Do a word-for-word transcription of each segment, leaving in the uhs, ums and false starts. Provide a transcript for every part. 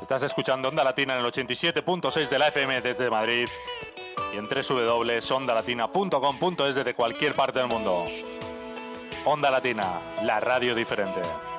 Estás escuchando Onda Latina en el ochenta y siete punto seis de la F M desde Madrid y en doble u doble u doble u punto onda latina punto com punto es desde cualquier parte del mundo. Onda Latina, la radio diferente.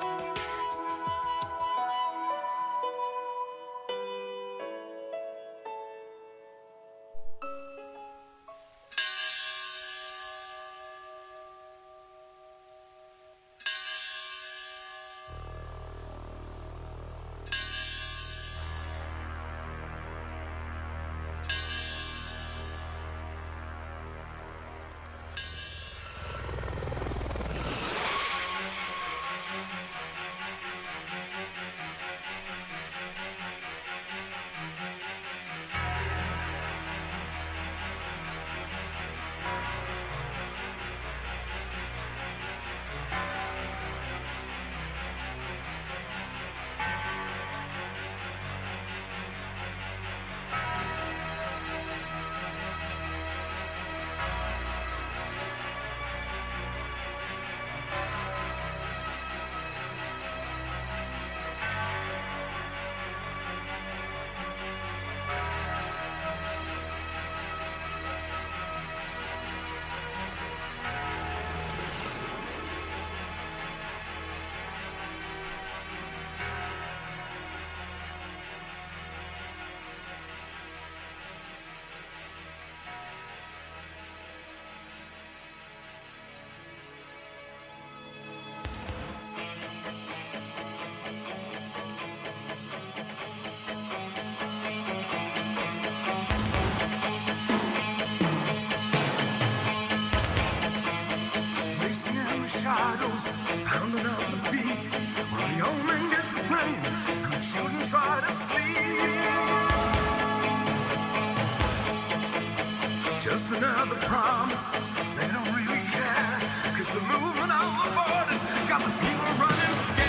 Pounding up the beat while the old man gets a plane and the children try to sleep. Just another promise, they don't really care, cause the movement of the borders got the people running scared.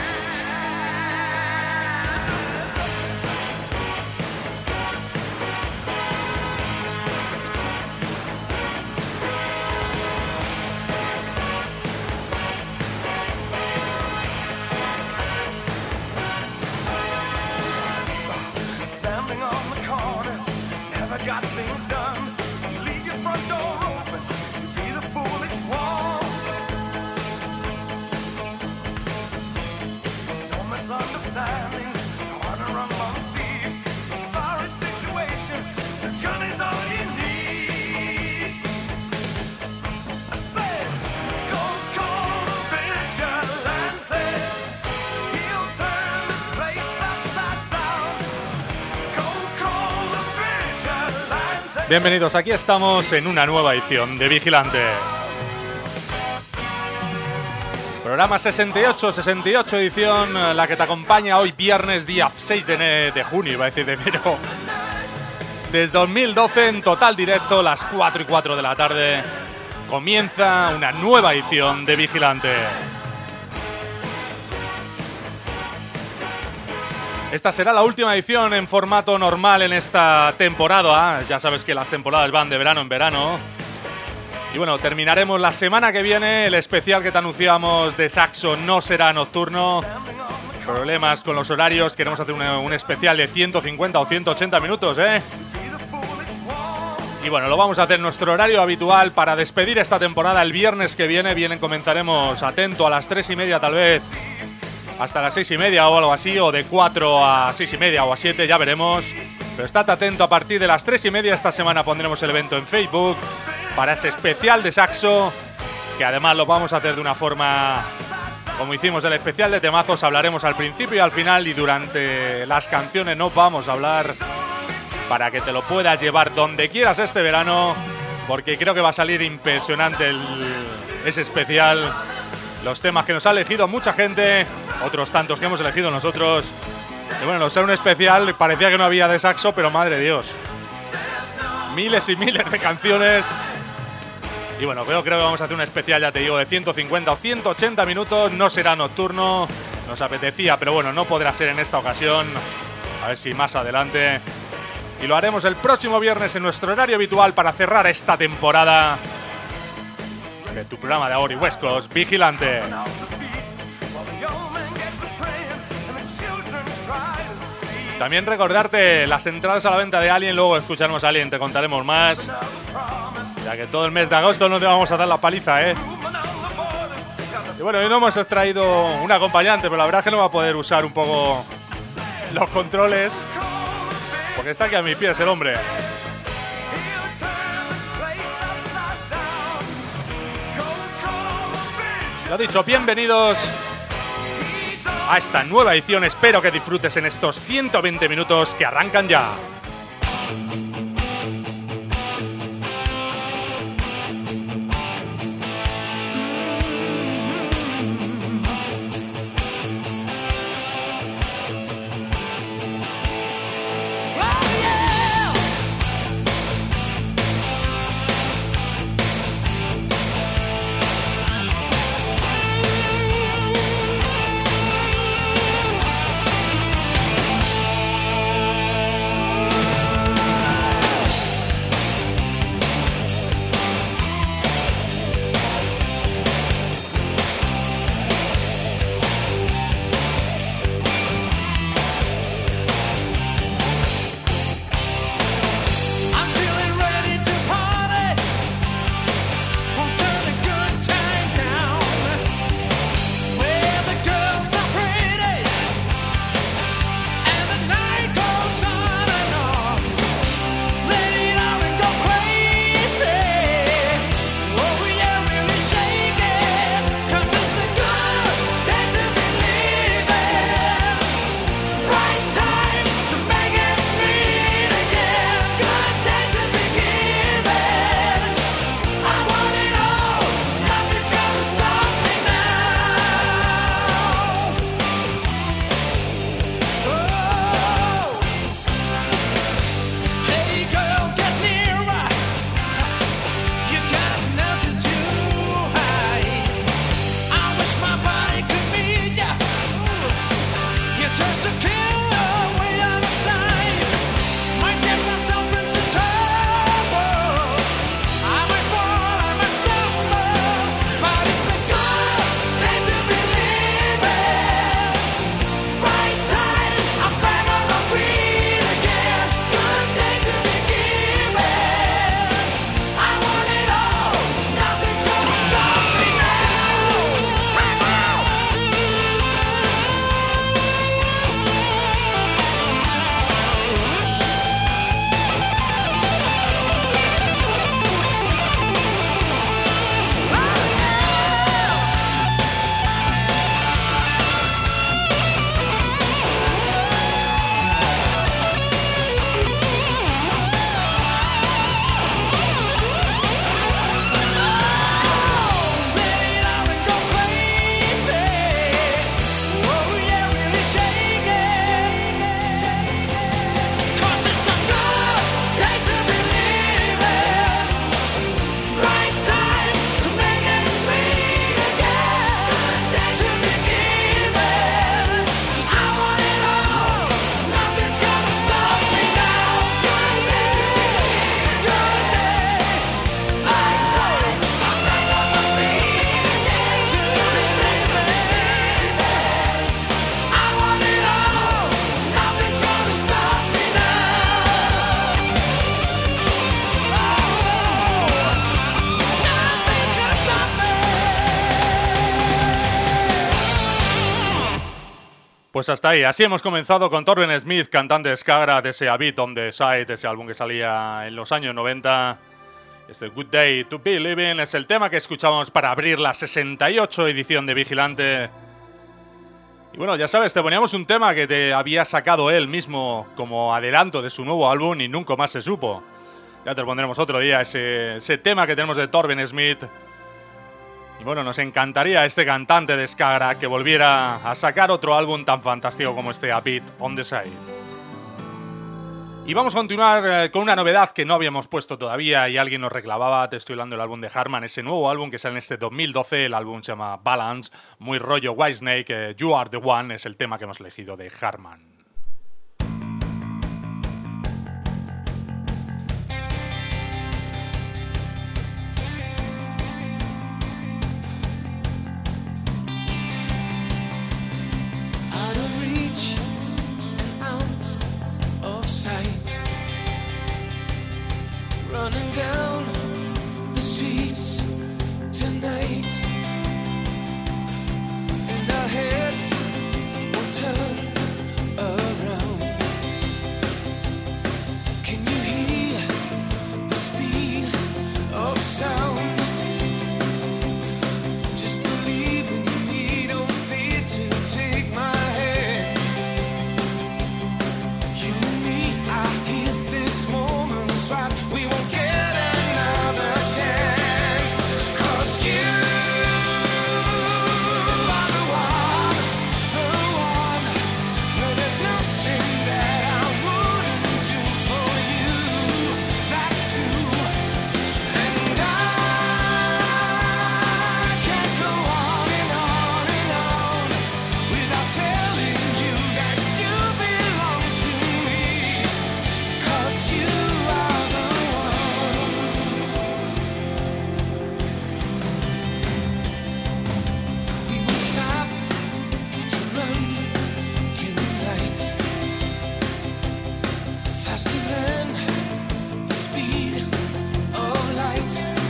Got things done, leave your front door open, you be the foolish one. No misunderstanding, no one to run among thieves. It's a sorry situation, the gun is all you need. I said, go call the vigilante, he'll turn this place upside down. Go call the vigilante. Bienvenidos, aquí estamos en una nueva edición de Vigilante. Programa sesenta y ocho, sesenta y ocho edición, la que te acompaña hoy viernes día seis de, de junio, iba a decir de enero. Desde dos mil doce en total directo, las cuatro y cuatro de la tarde, comienza una nueva edición de Vigilante. Esta será la última edición en formato normal en esta temporada. Ya sabes que las temporadas van de verano en verano. Y bueno, terminaremos la semana que viene. El especial que te anunciamos de Saxo no será nocturno. Problemas con los horarios. Queremos hacer un, un especial de ciento cincuenta o ciento ochenta minutos, ¿eh? Y bueno, lo vamos a hacer en nuestro horario habitual para despedir esta temporada el viernes que viene. Bien, comenzaremos atento a las tres y media tal vez. Hasta las seis y media o algo así, o de cuatro a seis y media o a siete, ya veremos. Pero estate atento, a partir de las tres y media esta semana pondremos el evento en Facebook para ese especial de Saxo, que además lo vamos a hacer de una forma como hicimos el especial de temazos. Hablaremos al principio y al final, y durante las canciones no vamos a hablar, para que te lo puedas llevar donde quieras este verano, porque creo que va a salir impresionante el, ese especial. Los temas que nos ha elegido mucha gente, otros tantos que hemos elegido nosotros. Y bueno, no sé, un especial, parecía que no había de Saxo, pero madre de Dios, miles y miles de canciones. Y bueno, creo, creo que vamos a hacer un especial, ya te digo, de ciento cincuenta o ciento ochenta minutos. No será nocturno, nos apetecía, pero bueno, no podrá ser en esta ocasión. A ver si más adelante. Y lo haremos el próximo viernes en nuestro horario habitual para cerrar esta temporada de tu programa de ahora y West Coast, Vigilante. También recordarte las entradas a la venta de Alien, luego escucharemos a Alien, te contaremos más. Ya que todo el mes de agosto no te vamos a dar la paliza, ¿eh? Y bueno, hoy no hemos extraído un acompañante, pero la verdad es que no va a poder usar un poco los controles, porque está aquí a mis pies el hombre. Lo dicho, bienvenidos a esta nueva edición. Espero que disfrutes en estos ciento veinte minutos que arrancan ya. Pues hasta ahí, así hemos comenzado con Torben Smith, cantante de Skagra, de ese A Beat on the Side, ese álbum que salía en los años noventa. Este Good Day to Be Living es el tema que escuchamos para abrir la sesenta y ocho edición de Vigilante. Y bueno, ya sabes, te poníamos un tema que te había sacado él mismo como adelanto de su nuevo álbum y nunca más se supo. Ya te lo pondremos otro día, ese, ese tema que tenemos de Torben Smith. Y bueno, nos encantaría este cantante de Skagra que volviera a sacar otro álbum tan fantástico como este A Beat on the Side. Y vamos a continuar eh, con una novedad que no habíamos puesto todavía y alguien nos reclamaba. Te estoy hablando del álbum de Harman, ese nuevo álbum que sale en este dos mil doce. El álbum se llama Balance, muy rollo Whitesnake. eh, You Are The One es el tema que hemos elegido de Harman. Out of reach, out running down the streets tonight, and our heads will turn around. Can you hear the speed of sound? Just believe in me, don't fear to take my hand. You and me, I hit this moment's right. We won't get another chance, 'cause you are the one, the one. No, there's nothing that I wouldn't do for you, that's true. And I can't go on and on and on without telling you that you belong to me, 'cause you are the one. We won't stop to run tonight, faster than the speed of light.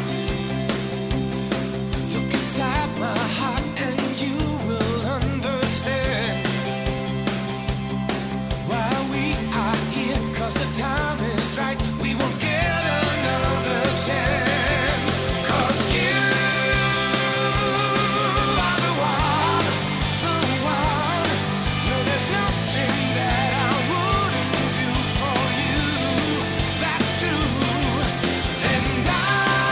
Look inside my heart and you will understand why we are here, 'cause the time is right. We won't get another chance, 'cause you are the one, the one. No, there's nothing that I wouldn't do for you, that's true. And I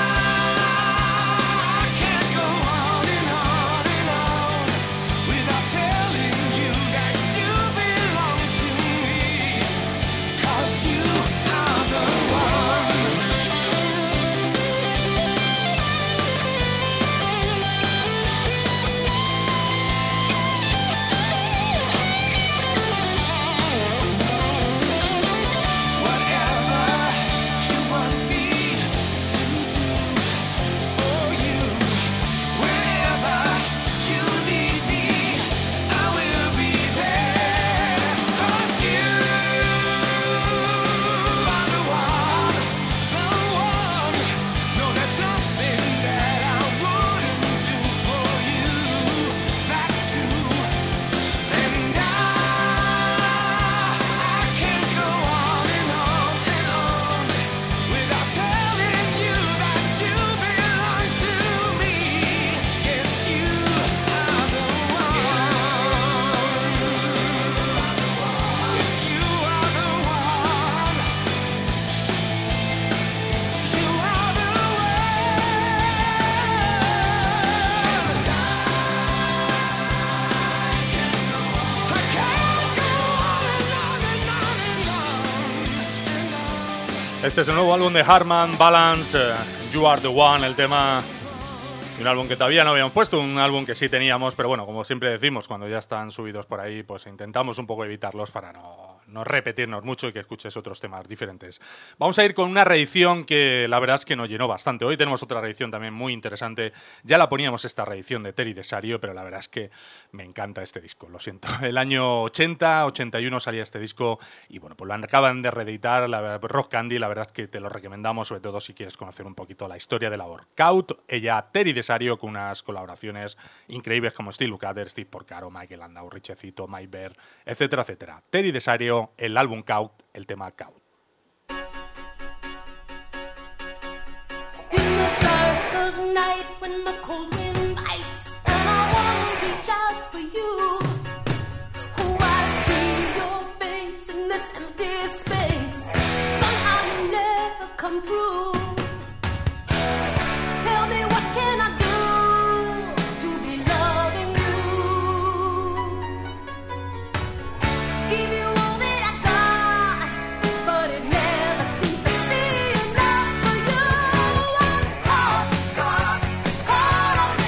can't go on and on and on without telling you that you belong to me, 'cause you are the one. Whatever you want me to do for you, wherever you need me, I will be there, 'cause you are the one, the one. No, there's nothing that I wouldn't do for you, that's true. And I, I can't go on and on and on without telling you that you belong to me. Yes, you are the one. Yes, you are the one. You are the one. I can't go on and on and on and on and on. Este es el nuevo álbum de Harman, Balance, eh, You Are The One, el tema de un álbum que todavía no habíamos puesto, un álbum que sí teníamos, pero bueno, como siempre decimos, cuando ya están subidos por ahí, pues intentamos un poco evitarlos para no, no repetirnos mucho y que escuches otros temas diferentes. Vamos a ir con una reedición que la verdad es que nos llenó bastante. Hoy tenemos otra reedición también muy interesante. Ya la poníamos esta reedición de Terry Desario, pero la verdad es que me encanta este disco, lo siento. El año ochenta, ochenta y uno salía este disco y bueno, pues lo acaban de reeditar, la Rock Candy, la verdad es que te lo recomendamos, sobre todo si quieres conocer un poquito la historia de la Workout. Ella, Terry Desario, con unas colaboraciones increíbles como Steve Lukather, Steve Porcaro, Michael Landau, Richecito, Mike Bair, etcétera, etcétera. Terry Desario, el álbum Count, el tema Count. In the dark of night when the cold wind bites and I wanna reach out for you. Oh, I see your face in this empty space. Somehow you never come through. Tell me what can I do to be loving you? Give you all that I got, but it never seems to be enough for you. I'm caught, caught, caught on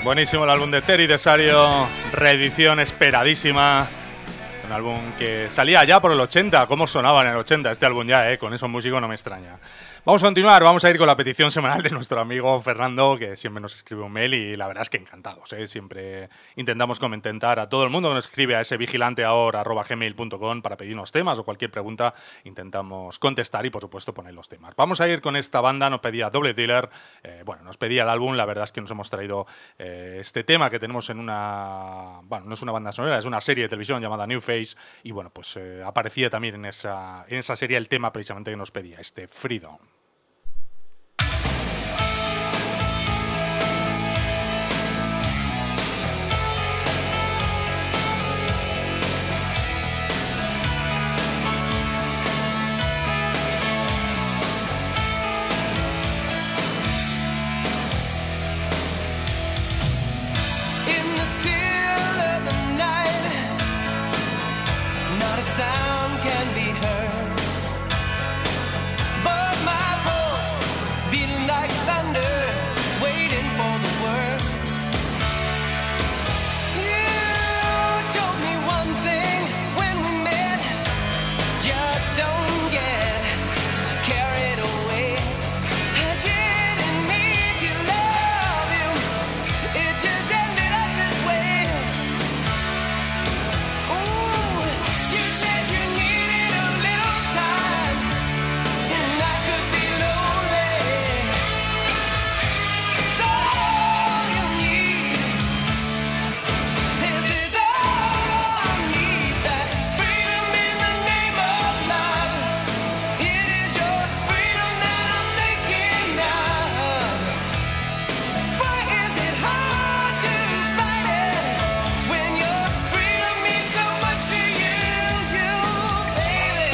Buenísimo el álbum de Terry Desario, reedición esperadísima. Un álbum que salía ya por el ochenta. ¿Cómo sonaba en el ochenta este álbum ya, eh? Con esos músicos no me extraña. Vamos a continuar, vamos a ir con la petición semanal de nuestro amigo Fernando, que siempre nos escribe un mail y la verdad es que encantados, ¿eh? Siempre intentamos contentar a todo el mundo que nos escribe a ese vigilante ahora arroba gmail punto com para pedirnos temas o cualquier pregunta. Intentamos contestar y, por supuesto, poner los temas. Vamos a ir con esta banda, nos pedía Double Dealer, eh, bueno, nos pedía el álbum, la verdad es que nos hemos traído eh, este tema que tenemos en una, bueno, no es una banda sonora, es una serie de televisión llamada New Face y, bueno, pues eh, aparecía también en esa, en esa serie el tema precisamente que nos pedía, este Freedom. Sound can be heard, but my pulse beating like thunder, waiting for the word. You told me one thing when we met, just don't get carried away. I didn't mean to love you, it just ended up this way. Ooh, you said you needed a little time, and I could be lonely. So all you need, this is all I need, that freedom in the name of love. It is your freedom that I'm thinking of. Why is it hard to fight it when your freedom means so much to you, you, baby?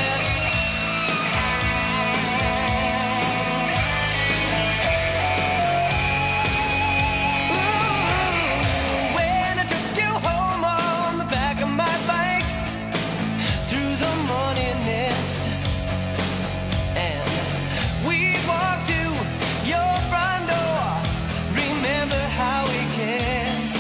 Ooh, when I took you home on the back of my bike through the morning mist, and we walked to your front door. Remember how we kissed?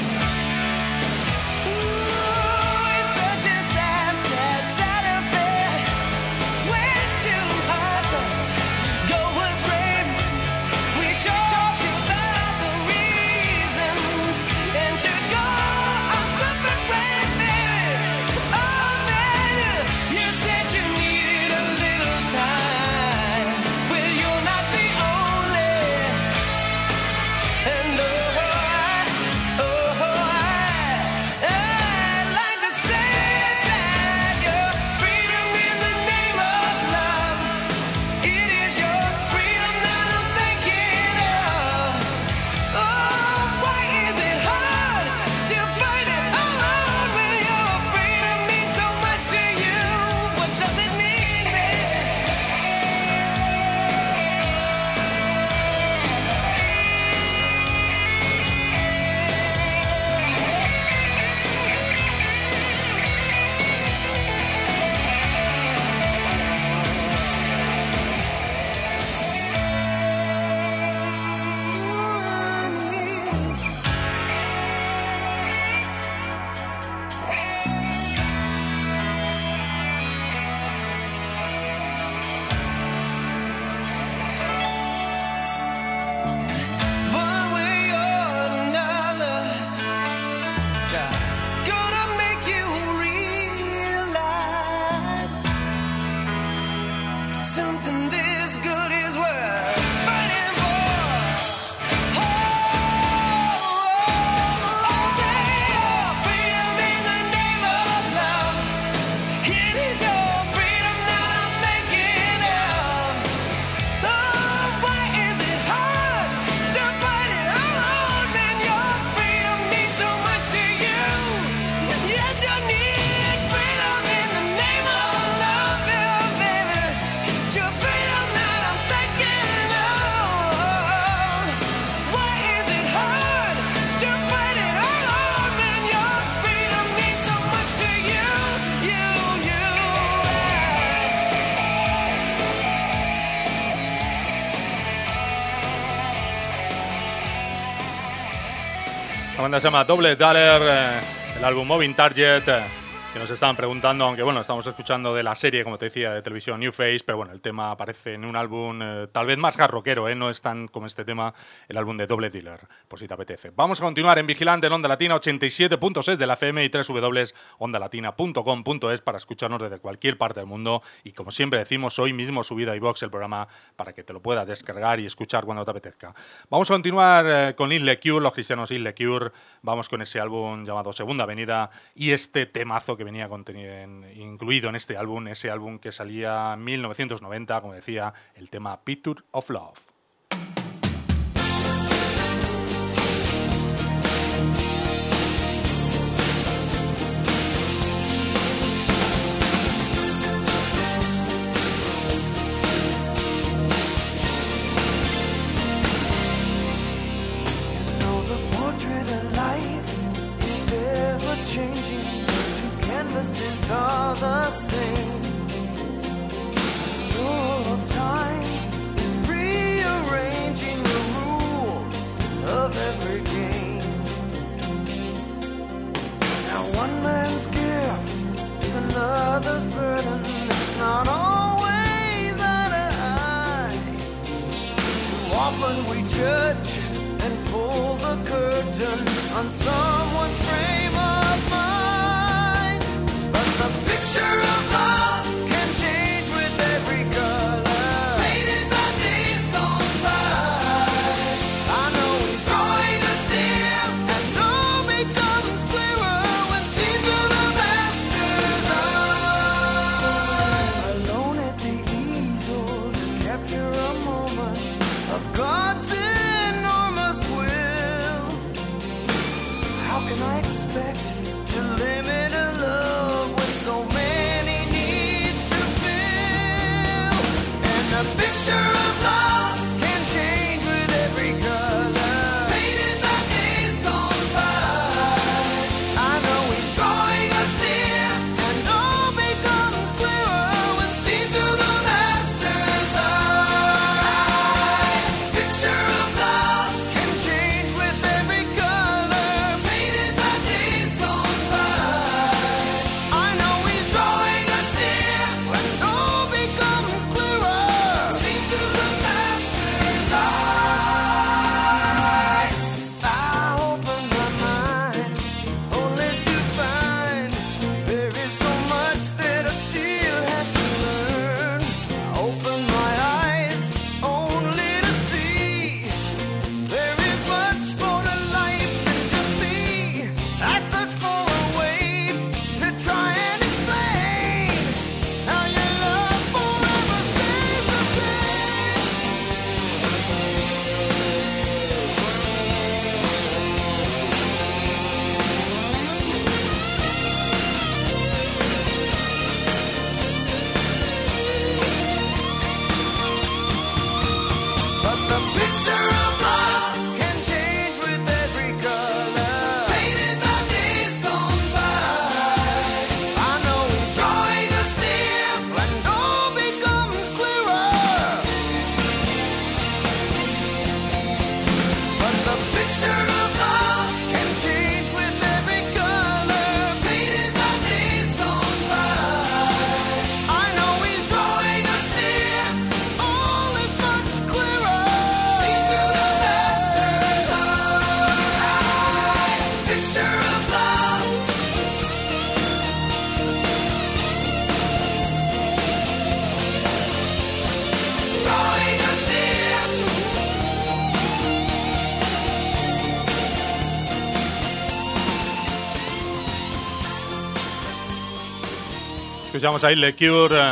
Ooh, it's such a sad, sad, sad affair when two hearts go astray. We talked about the reasons and should go our separate ways, baby. Oh, then you said you needed a little time. Well, you're not the only. And oh, I, oh, I, I'd like to say that your freedom in the name of love. It is your freedom that I'm thinking of. Oh, why is it hard to fight it alone when your freedom means so much to you? What does it mean, baby? All I need. One way or another, gonna make you realize something this good is worth fighting for. Oh, freedom in the name of love. It is your freedom that I'm thinking of. Oh, why is it hard to fight it alone when your freedom means so much to you? Yes, you need freedom in the name of love, yeah, baby. It's your freedom that I'm thinking La banda se llama Double Dollar, eh, el álbum Moving Target, eh, que nos estaban preguntando, aunque bueno, estamos escuchando de la serie, como te decía, de televisión New Face, pero bueno, el tema aparece en un álbum eh, tal vez más hard rockero, eh, no es tan como este tema, el álbum de Double Dealer, por si te apetece. Vamos a continuar en Vigilante en Onda Latina ochenta y siete punto seis de la F M y doble u doble u doble u punto onda latina punto com punto es para escucharnos desde cualquier parte del mundo, y como siempre decimos, hoy mismo subido a iVoox el programa para que te lo puedas descargar y escuchar cuando te apetezca. Vamos a continuar eh, con Isle Cure, los cristianos Isle Cure, vamos con ese álbum llamado Segunda Avenida y este temazo que venía contenido, incluido en este álbum, ese álbum que salía en mil novecientos noventa, como decía, el tema Picture of Love. Changing, two canvases are the same. The rule of time is rearranging the rules of every game. Now one man's gift is another's burden. It's not always eye to eye. Too often we judge and pull the curtain on someone's frame of mind. But the picture of love can change with every color, painted by days gone by. I know he's drawing a stamp, and all becomes clearer when seen through the master's eye. Alone at the easel to capture a moment of God's can I expect to limit a love with so many needs to fill? And a picture of love can change with every color, painted by days gone by. I know he's drawing us near, and all becomes clearer when seen through the master's eye. Picture of love can change with every color. Escuchamos a Isle Cure.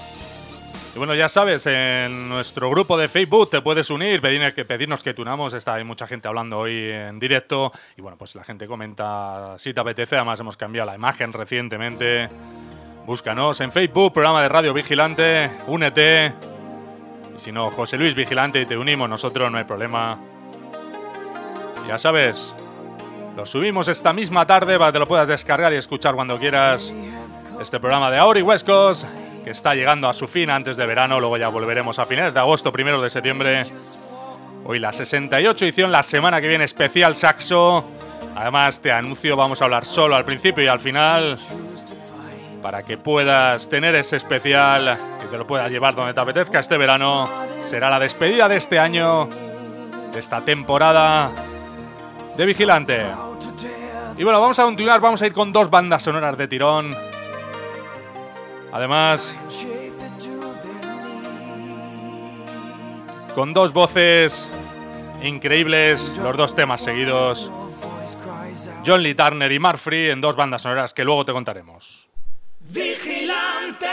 Y bueno, ya sabes, en nuestro grupo de Facebook te puedes unir, pedir, que, pedirnos que tunamos. Está hay mucha gente hablando hoy en directo. Y bueno, pues la gente comenta si te apetece. Además hemos cambiado la imagen recientemente. Búscanos en Facebook, programa de Radio Vigilante. Únete. Y si no, José Luis Vigilante, y te unimos nosotros, no hay problema. Ya sabes, lo subimos esta misma tarde para que te lo puedas descargar y escuchar cuando quieras. Este programa de Auri West Coast, que está llegando a su fin antes de verano. Luego ya volveremos a finales de agosto, primero de septiembre. Hoy la sesenta y ocho edición, la semana que viene especial saxo. Además, te anuncio, vamos a hablar solo al principio y al final, para que puedas tener ese especial, que te lo puedas llevar donde te apetezca este verano. Será la despedida de este año, de esta temporada de Vigilante. Y bueno, vamos a continuar, vamos a ir con dos bandas sonoras de tirón. Además, con dos voces increíbles, los dos temas seguidos. John Lee Turner y Mark Free en dos bandas sonoras que luego te contaremos. Vigilante.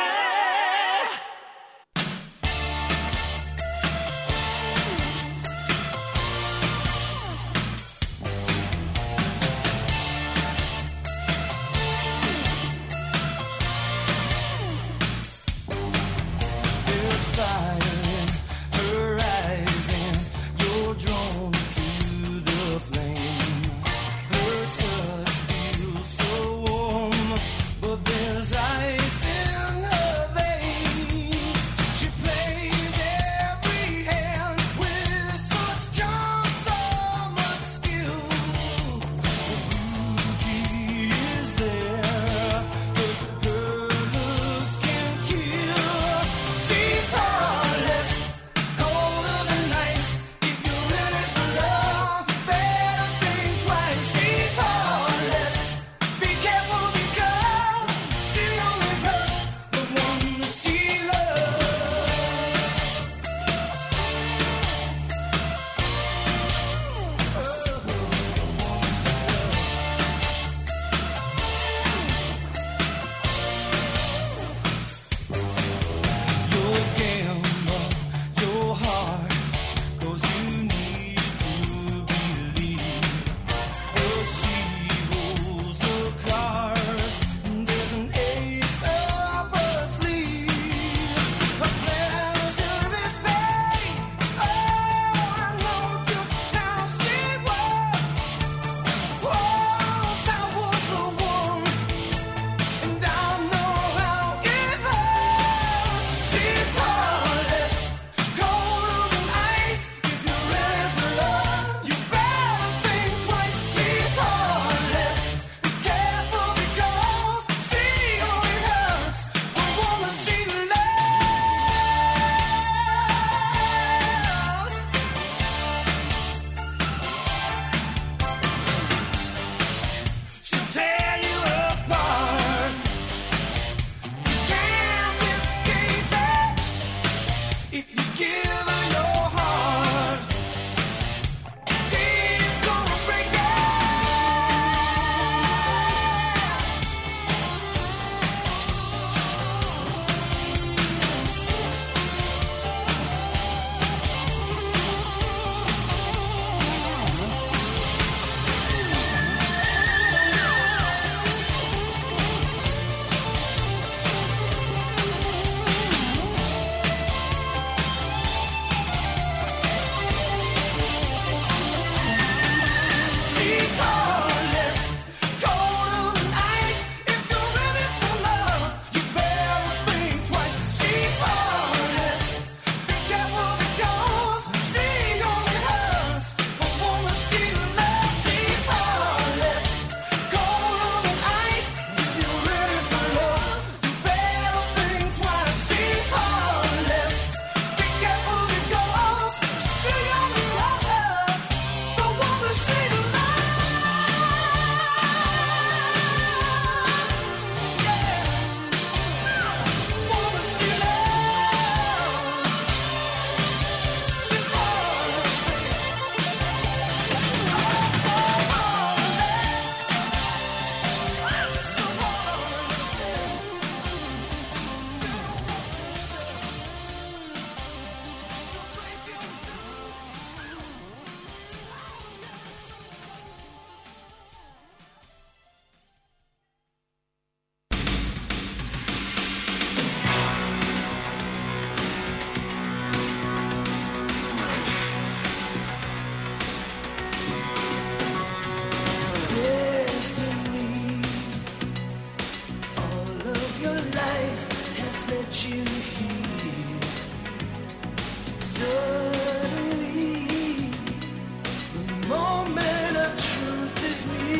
Moment of truth is me.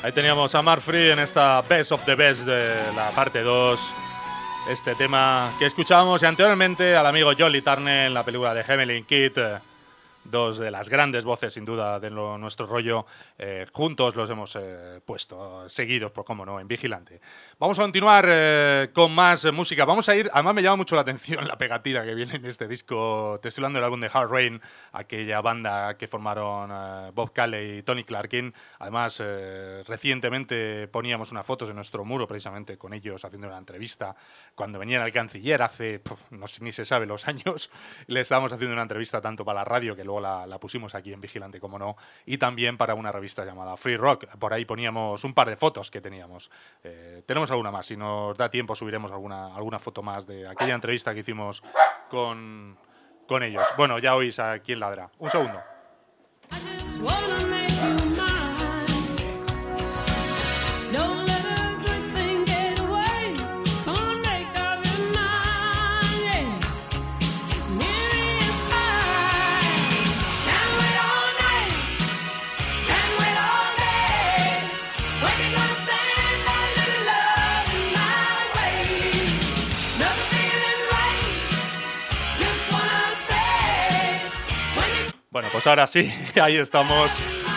Ahí teníamos a Mark Free en esta Best of the Best de la parte dos. Este tema que escuchábamos y anteriormente al amigo Jolly Turner en la película de Hamelin Kid. Dos de las grandes voces, sin duda, de lo, nuestro rollo. Eh, juntos los hemos eh, puesto, seguidos, por cómo no, en Vigilante. Vamos a continuar eh, con más eh, música. Vamos a ir, además me llama mucho la atención la pegatina que viene en este disco. Te estoy hablando del álbum de Hard Rain, aquella banda que formaron eh, Bob Caley y Tony Clarkin. Además, eh, recientemente poníamos unas fotos en nuestro muro, precisamente con ellos, haciendo una entrevista. Cuando venían al canciller, hace, puf, no sé, ni se sabe los años, le estábamos haciendo una entrevista tanto para la radio, que luego La, la pusimos aquí en Vigilante, como no, y también para una revista llamada Free Rock. Por ahí poníamos un par de fotos que teníamos. Eh, tenemos alguna más, si nos da tiempo subiremos alguna, alguna foto más de aquella entrevista que hicimos con, con ellos. Bueno, ya oís a quién ladra. Un segundo. I just wanna make you mine. Don't let a good thing get away. Gonna make up your mind, yeah. Near your side. Can't wait all night. Can't wait all day. When you gonna send that little love in my way? Nothing feeling right. Just wanna say when you Bueno, pues ahora sí, ahí estamos.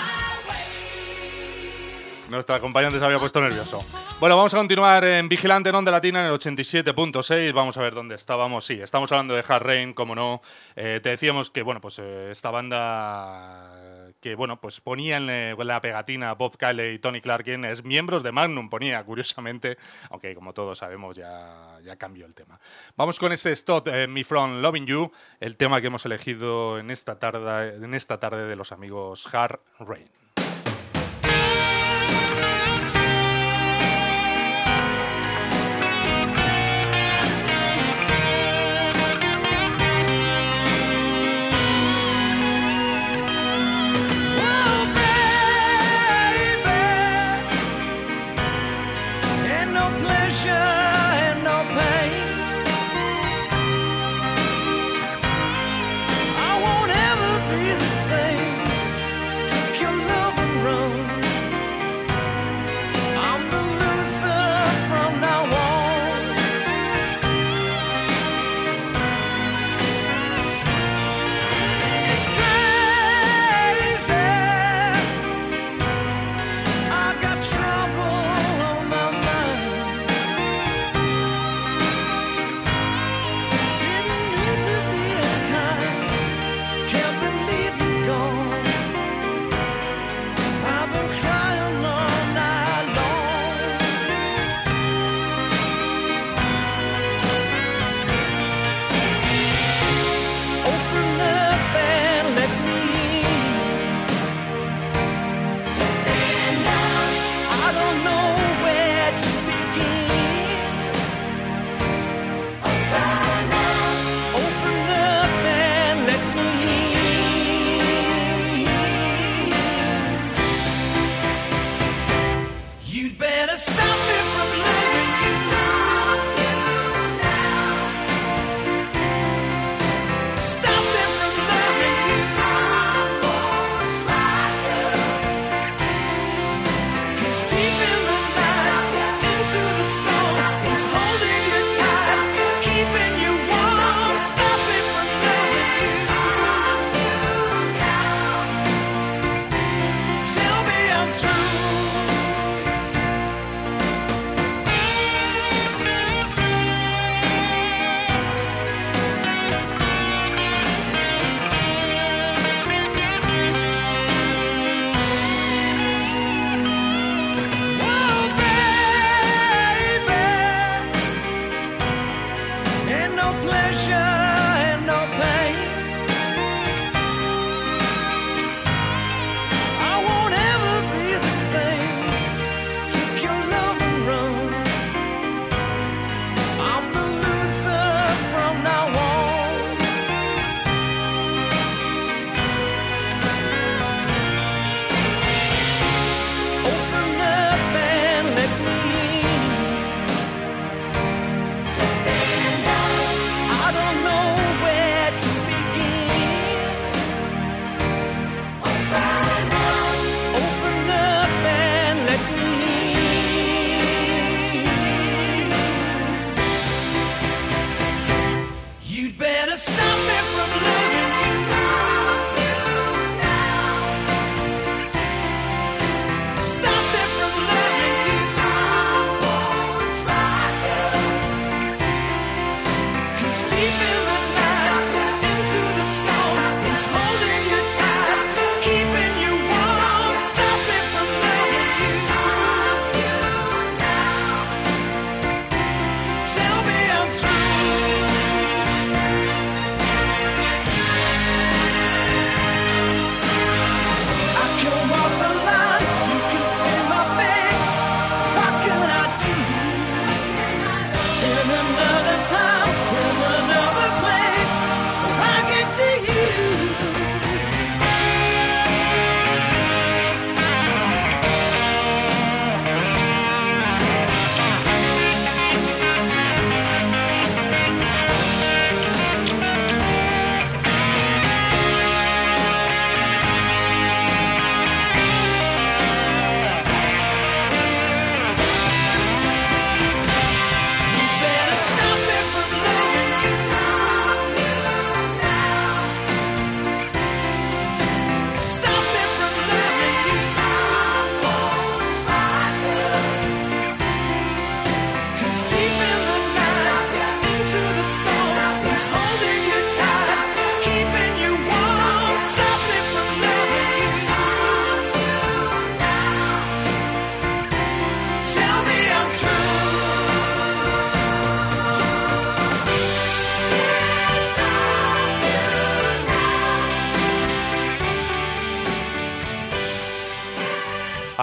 Nuestra acompañante se había puesto nervioso. Bueno, vamos a continuar en Vigilante en Onda Latina en el ochenta y siete punto seis. Vamos a ver dónde estábamos. Sí, estamos hablando de Hard Rain, como no. Eh, te decíamos que, bueno, pues eh, esta banda que, bueno, pues ponía en eh, la pegatina Bob Caley y Tony Clarkin, es miembros de Magnum, ponía, curiosamente, aunque como todos sabemos ya, ya cambió el tema. Vamos con ese Stop eh, Me From Loving You, el tema que hemos elegido en esta tarde, en esta tarde de los amigos Hard Rain. Oh, baby, ain't no pleasure and no pain. I won't ever be the same. Took your love and run. I'm the loser from now on. It's crazy. I got trouble on my mind.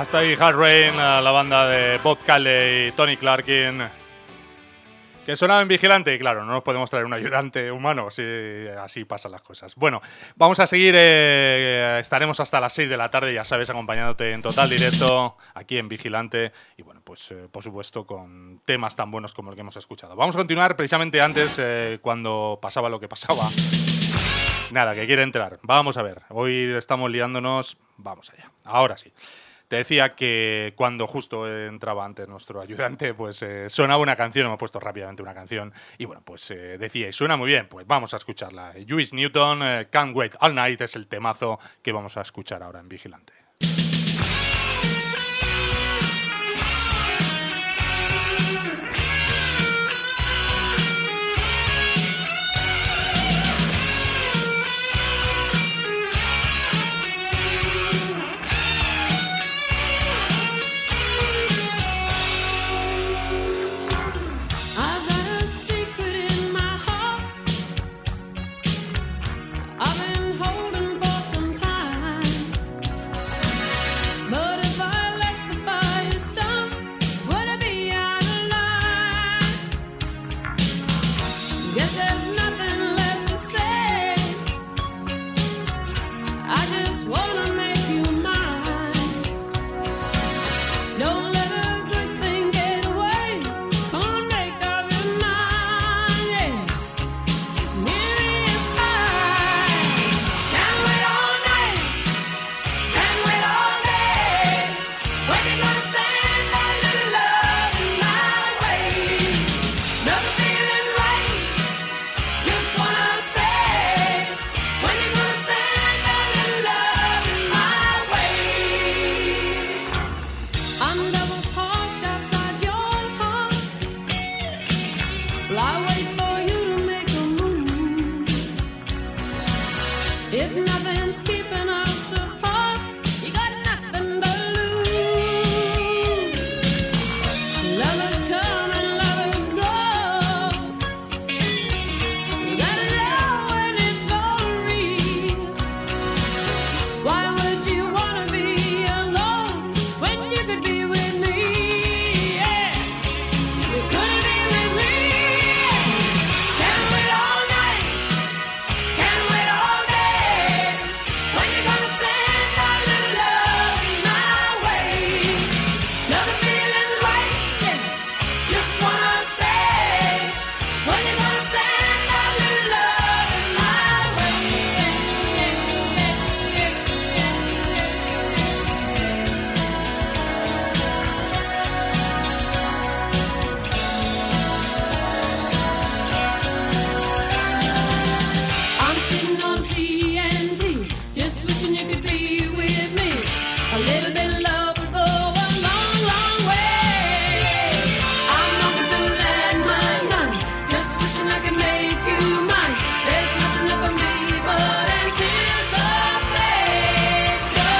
Hasta ahí Hard Rain, la banda de Bob Caley y Tony Clarkin, que sonaba en Vigilante. Y claro, no nos podemos traer un ayudante humano, si así pasan las cosas. Bueno, vamos a seguir, eh, estaremos hasta las seis de la tarde, ya sabes, acompañándote en total directo aquí en Vigilante. Y bueno, pues eh, por supuesto con temas tan buenos como el que hemos escuchado. Vamos a continuar precisamente antes, eh, cuando pasaba lo que pasaba. Nada, que quiere entrar. Vamos a ver, hoy estamos liándonos, vamos allá. Ahora sí. Te decía que cuando justo entraba antes nuestro ayudante, pues eh, sonaba una canción, hemos puesto rápidamente una canción, y bueno, pues eh, decía, y suena muy bien, pues vamos a escucharla. Juice Newton, eh, Can't Wait All Night, es el temazo que vamos a escuchar ahora en Vigilante. I've got a secret in my heart. I've been holding for some time. But if I let the fire start, would I be out of line? Guess there's nothing left to say. I just wanna make you mine. Don't let a good thing get away. Come on, make up your mind, yeah. Near inside. Can't wait all night. Can't wait all day. When you gonna send that little love in my way? Nothing feeling right. Just wanna say. When you gonna send that little love in my way? I'm double parked outside your heart. Well, I wait for you to make a move. If nothing's keeping us apart, you got nothing to lose. Lovers come and lovers go. You gotta know when it's for real. Why would you wanna be alone when you could be with me? Yeah, you could be with me. Can't wait all night. Can't wait all day. When you gonna send that little love in my way? Nothing feeling's right. Yeah. Just wanna say. When you gonna send that little love in my I'm sitting on T N T, just wishing you could be with me. A little bit of love will go a long, long way. I'm knocking through landmines, I'm just wishing I could make you mine. There's nothing left for me but anticipation.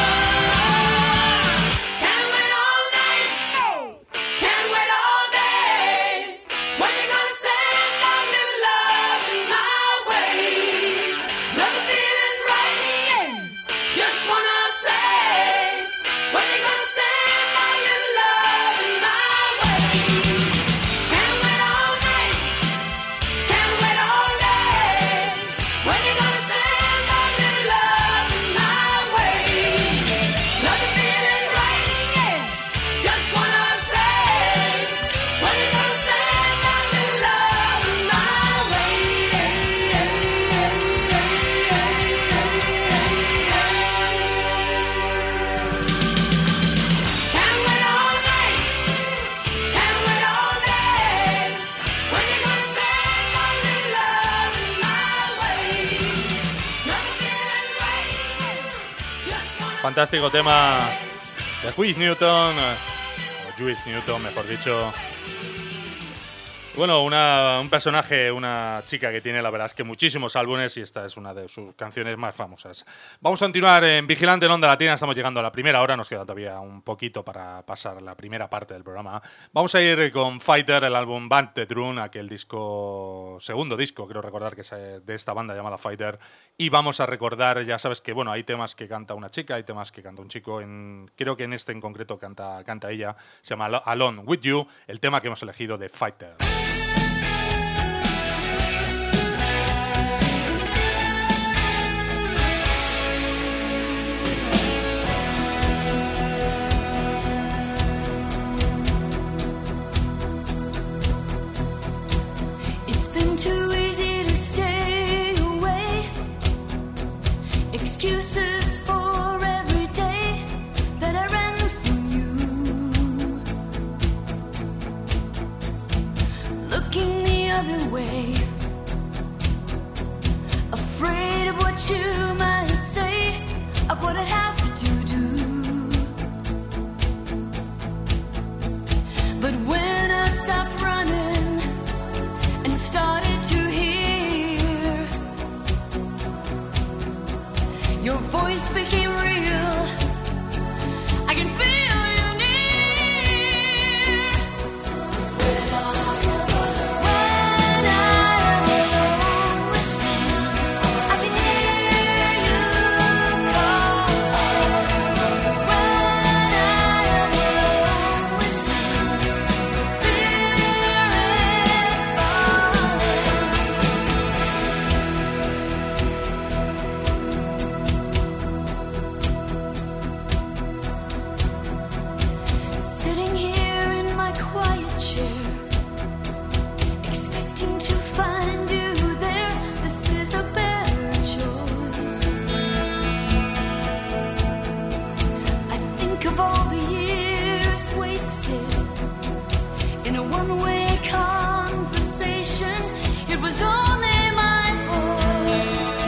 Can't wait all night, can't wait all day. When you gonna send that little love in my way? Nothing feeling's right, yes. Just wanna say. When you gonna send that little love in my way? Can't wait all night, can't wait all day. When you gonna send that little love in my way? Nothing feeling's right, yes. Just wanna say. When you gonna send that little love in my way? Can't wait all night, can't wait all day. When you gonna send that little love in my way? Nothing feeling's right, just wanna Fantástico tema de Juice Newton, o Juice Newton, mejor dicho. Bueno, una, un personaje, una chica que tiene, la verdad es que muchísimos álbumes y esta es una de sus canciones más famosas. Vamos a continuar en Vigilante en Onda Latina, estamos llegando a la primera hora, nos queda todavía un poquito para pasar la primera parte del programa. Vamos a ir con Fighter, el álbum Band the Drum, aquel disco, segundo disco, creo recordar que es de esta banda llamada Fighter, y vamos a recordar, ya sabes que bueno, hay temas que canta una chica, hay temas que canta un chico, en, creo que en este en concreto canta, canta ella, se llama Alone With You, el tema que hemos elegido de Fighter. Too easy to stay away. Excuses for every day that I ran from you. Looking the other way, afraid of what you might say, of what I'd have to do. But when I stopped running and started your voice became real. I can feel you near. When I am alone, when I am alone with you, I can hear you call. When I am alone with you, your spirit's falling. Sitting here in my quiet chair, expecting to find you there. This is a better choice. I think of all the years wasted in a one-way conversation. It was only my voice,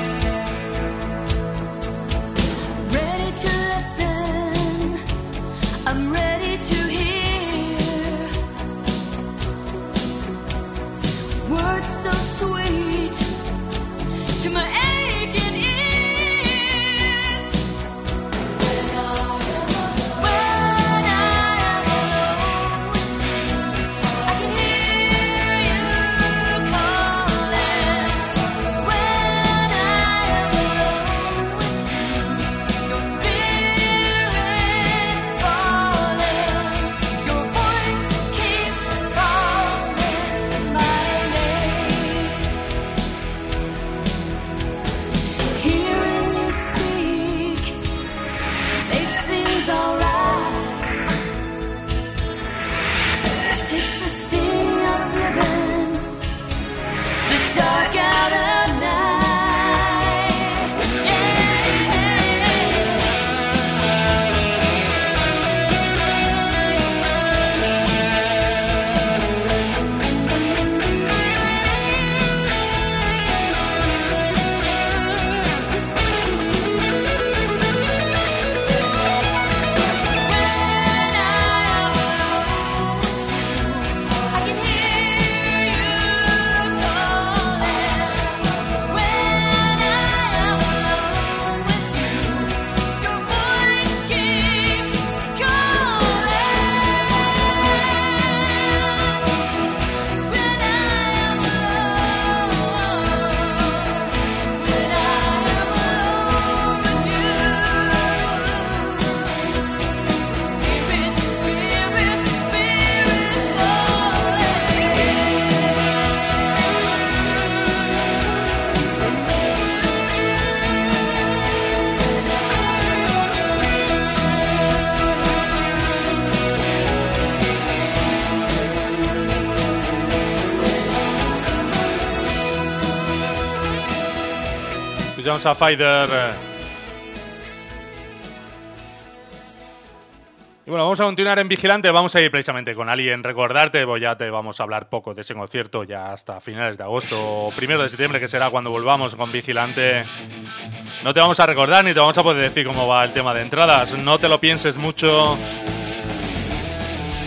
ready to listen. I'm ready to hear words so sweet to my aching ears. When I am alone, when I am alone with you, I can hear you calling. When I am alone with you, your spirit's falling. Your voice keeps calling my name. Hearing you speak makes things alright. Takes the sting out of living, the dark out of night. Yeah. I can hear you calling. When I am alone with you, your voice keeps calling. When I am alone, when I am alone with you, spirit, spirit, spirit Escuchamos a Fighter. Y bueno, vamos a continuar en Vigilante, vamos a ir precisamente con Alien. Recordarte, pues ya te vamos a hablar poco de ese concierto ya hasta finales de agosto o primero de septiembre, que será cuando volvamos con Vigilante. No te vamos a recordar ni te vamos a poder decir cómo va el tema de entradas, no te lo pienses mucho.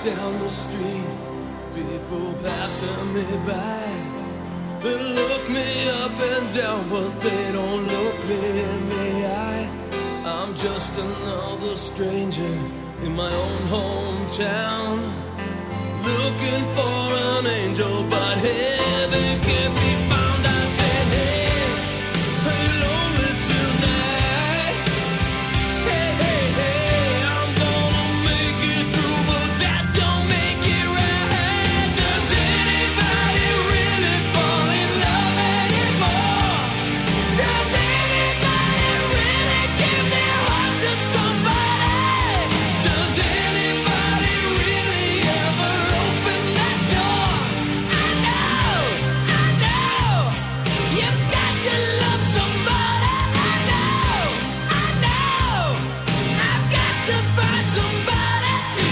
down the street, people passing me by. They look me up and down, but they don't look me in the eye. I'm just another stranger in my own hometown, looking for an angel, but heaven can't be found. I said, hey, are you lonely tonight? Hey, hey, hey, I'm gonna make it through, but that don't make it right. Does anybody really fall in love anymore? Does anybody really give their heart to somebody? Does anybody really ever open that door? I know, I know, you've got to love somebody. I know, I know, I've got to find somebody to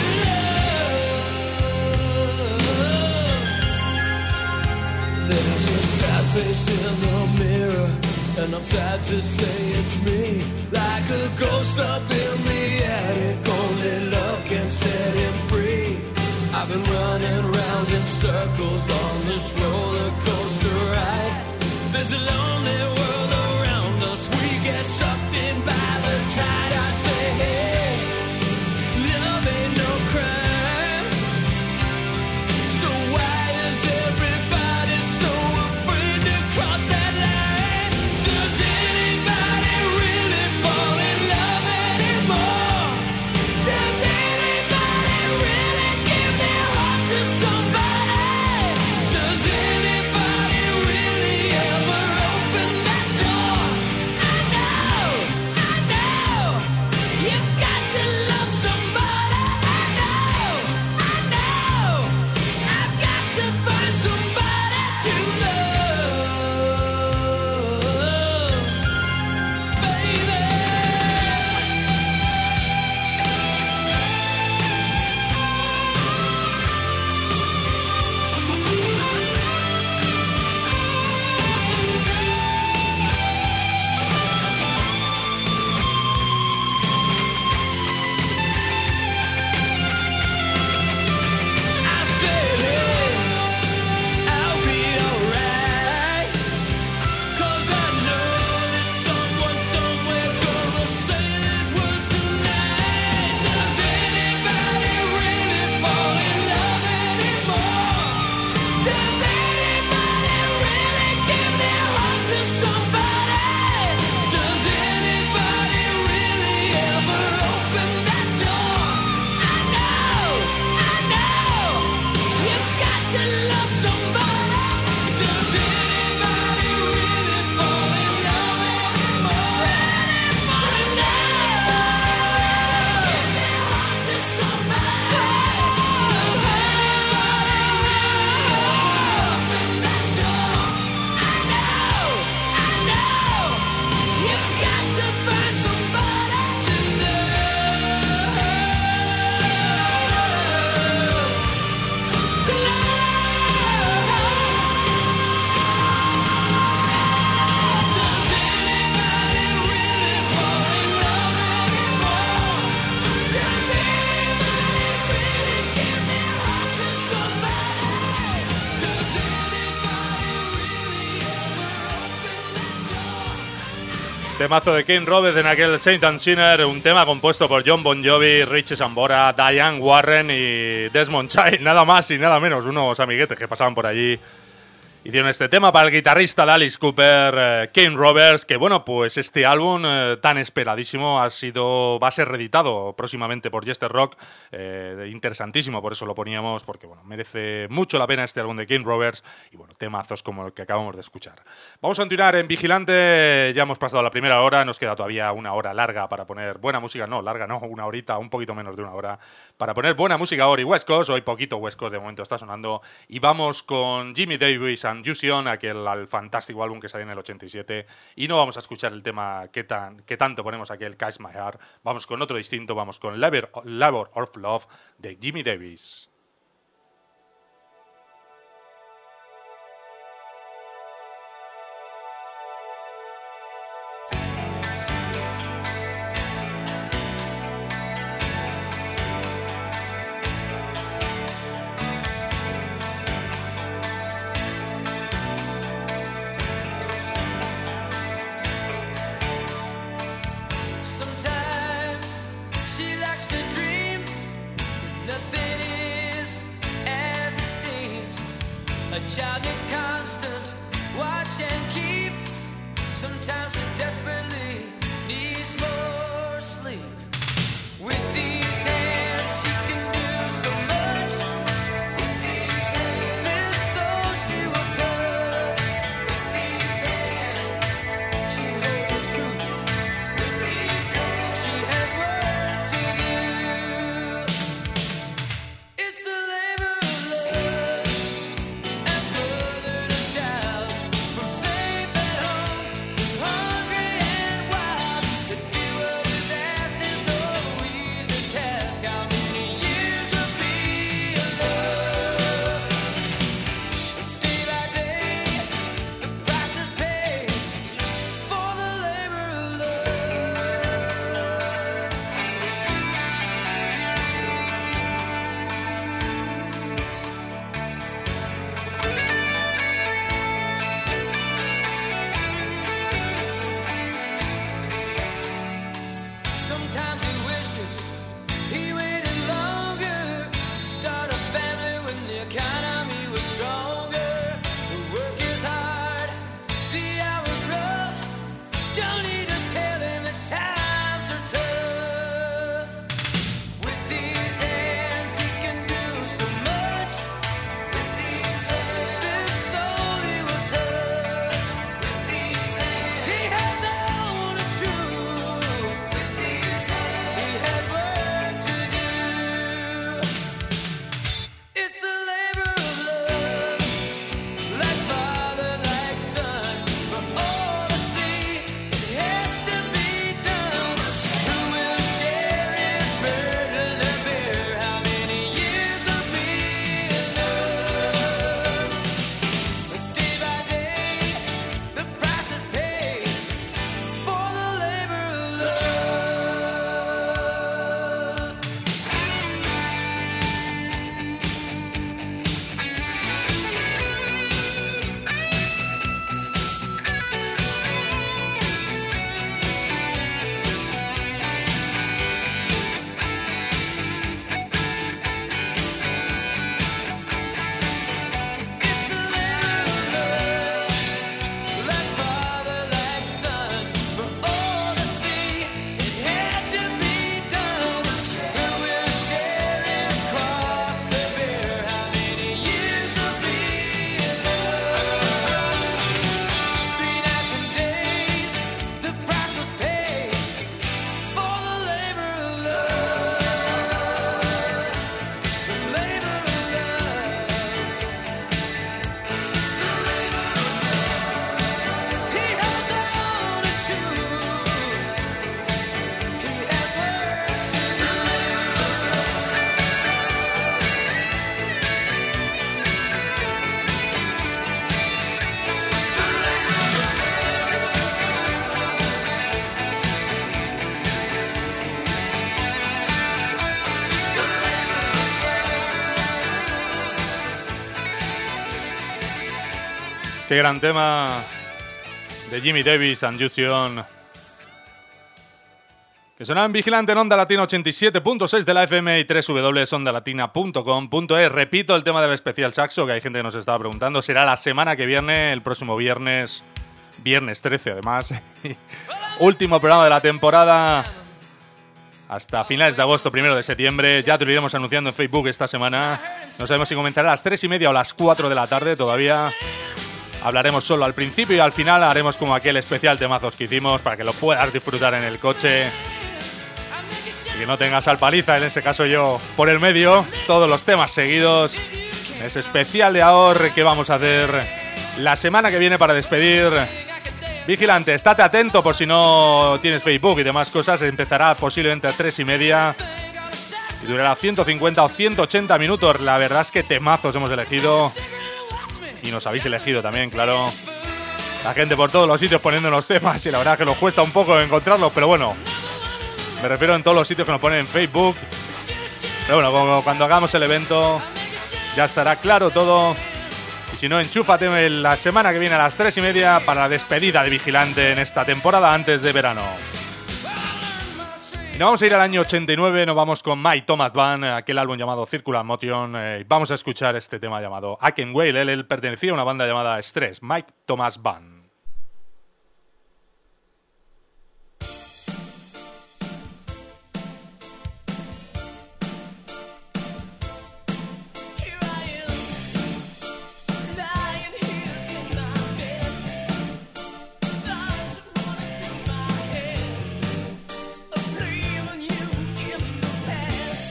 love. There's a sad face in the mirror, and I'm sad to say it's me. Like a ghost up in the attic, only love can set him free. I've been running round in circles on this roller coaster ride. There's a lonely world around us, we get sucked in by the tide. I say, hey, love ain't no crime. So why is everybody so afraid to cross that line? Does anybody really fall in love anymore? Does anybody really give their heart to somebody? Does anybody really ever open that door? I know, I know, you've got to love somebody. I know, I know, I've got to find somebody to love, baby. I said, hey, I'll be alright, 'cause I know that someone somewhere's gonna say these words tonight. Does anybody really fall in love anymore? Does anybody really give their heart to somebody? Does anybody really ever open that door? I know, I know, you've got to love somebody. Does anybody really fall in love anymore? Anybody give their heart to somebody? Does anybody really open that door? I know, I know, you've got to find somebody to love, to love. Does anybody really fall in love anymore? Does anybody really give their heart to somebody? Does anybody really ever open that door? Temazo de Kane Roberts en aquel Saint and Sinner, un tema compuesto por John Bon Jovi, Richie Sambora, Diane Warren y Desmond Child, nada más y nada menos, unos amiguetes que pasaban por allí. Hicieron este tema para el guitarrista de Alice Cooper, eh, Kane Roberts, que bueno, pues este álbum eh, tan esperadísimo ha sido, va a ser reeditado próximamente por Jester Rock, eh, interesantísimo, por eso lo poníamos, porque bueno, merece mucho la pena este álbum de Kane Roberts y bueno, temazos como el que acabamos de escuchar. Vamos a continuar en Vigilante, ya hemos pasado la primera hora, nos queda todavía una hora larga para poner buena música, no, larga no, una horita, un poquito menos de una hora, para poner buena música ahora y West Coast, hoy poquito West Coast de momento está sonando, y vamos con Jimmy Davis and Fusion, aquel al fantástico álbum que salió en el ochenta y siete, y no vamos a escuchar el tema que, tan, que tanto ponemos aquí, el Catch My Heart, vamos con otro distinto, vamos con Labor, Labor of Love de Jimmy Davis. Sometimes he wishes he waited longer. Start a family when the economy was stronger. The work is hard, the hours rough. Don't need to tell him that times are tough. With these hands he can do so much. With these hands, this soul he will touch. With these hands, he has owned a truth. With these hands, he has work to do. It's the labor of love, like father, like son, for all to see. It has to be done. Who will share his burden to bear? How many years of being loved? But day by day, the price is paid for the labor of love. It's the labor of love, like father, like son, for all to see. It had to be done. Who will share his cross to bear? How many years of being loved? Three nights and days, the price was paid for the labor of love. The labor of love. He holds on to truth. He has work to do. Qué gran tema de Jimmy Davis and Juicy, que sonaba en Vigilante en Onda Latina ochenta y siete punto seis de la F M y doble u doble u doble u punto onda latina punto com punto es. Repito el tema del especial saxo, que hay gente que nos estaba preguntando. Será la semana que viene, el próximo viernes, viernes trece además. Último programa de la temporada. Hasta finales de agosto, primero de septiembre. Ya te lo iremos anunciando en Facebook esta semana. No sabemos si comenzará a las tres y media o las cuatro de la tarde todavía. Hablaremos solo al principio y al final haremos como aquel especial temazos que hicimos para que lo puedas disfrutar en el coche y que no tengas al paliza, en este caso yo, por el medio. Todos los temas seguidos. Ese especial de ahorro que vamos a hacer la semana que viene para despedir Vigilante. Estate atento por si no tienes Facebook y demás cosas. Empezará posiblemente a tres y media y durará ciento cincuenta o ciento ochenta minutos. La verdad es que temazos hemos elegido. Y nos habéis elegido también, claro. La gente por todos los sitios poniendo los temas y la verdad es que nos cuesta un poco encontrarlos, pero bueno. Me refiero en todos los sitios que nos ponen en Facebook. Pero bueno, como cuando hagamos el evento ya estará claro todo. Y si no, enchúfate la semana que viene a las tres y media para la despedida de Vigilante en esta temporada antes de verano. Y nos vamos a ir al año ochenta y nueve, nos vamos con Mike Thomas Band, aquel álbum llamado Circular Motion. Eh, vamos a escuchar este tema llamado I Can Wail. Él, él pertenecía a una banda llamada Stress. Mike Thomas Band. Here I am, lying here in my bed. Thoughts running through my head, of leaving you in the past.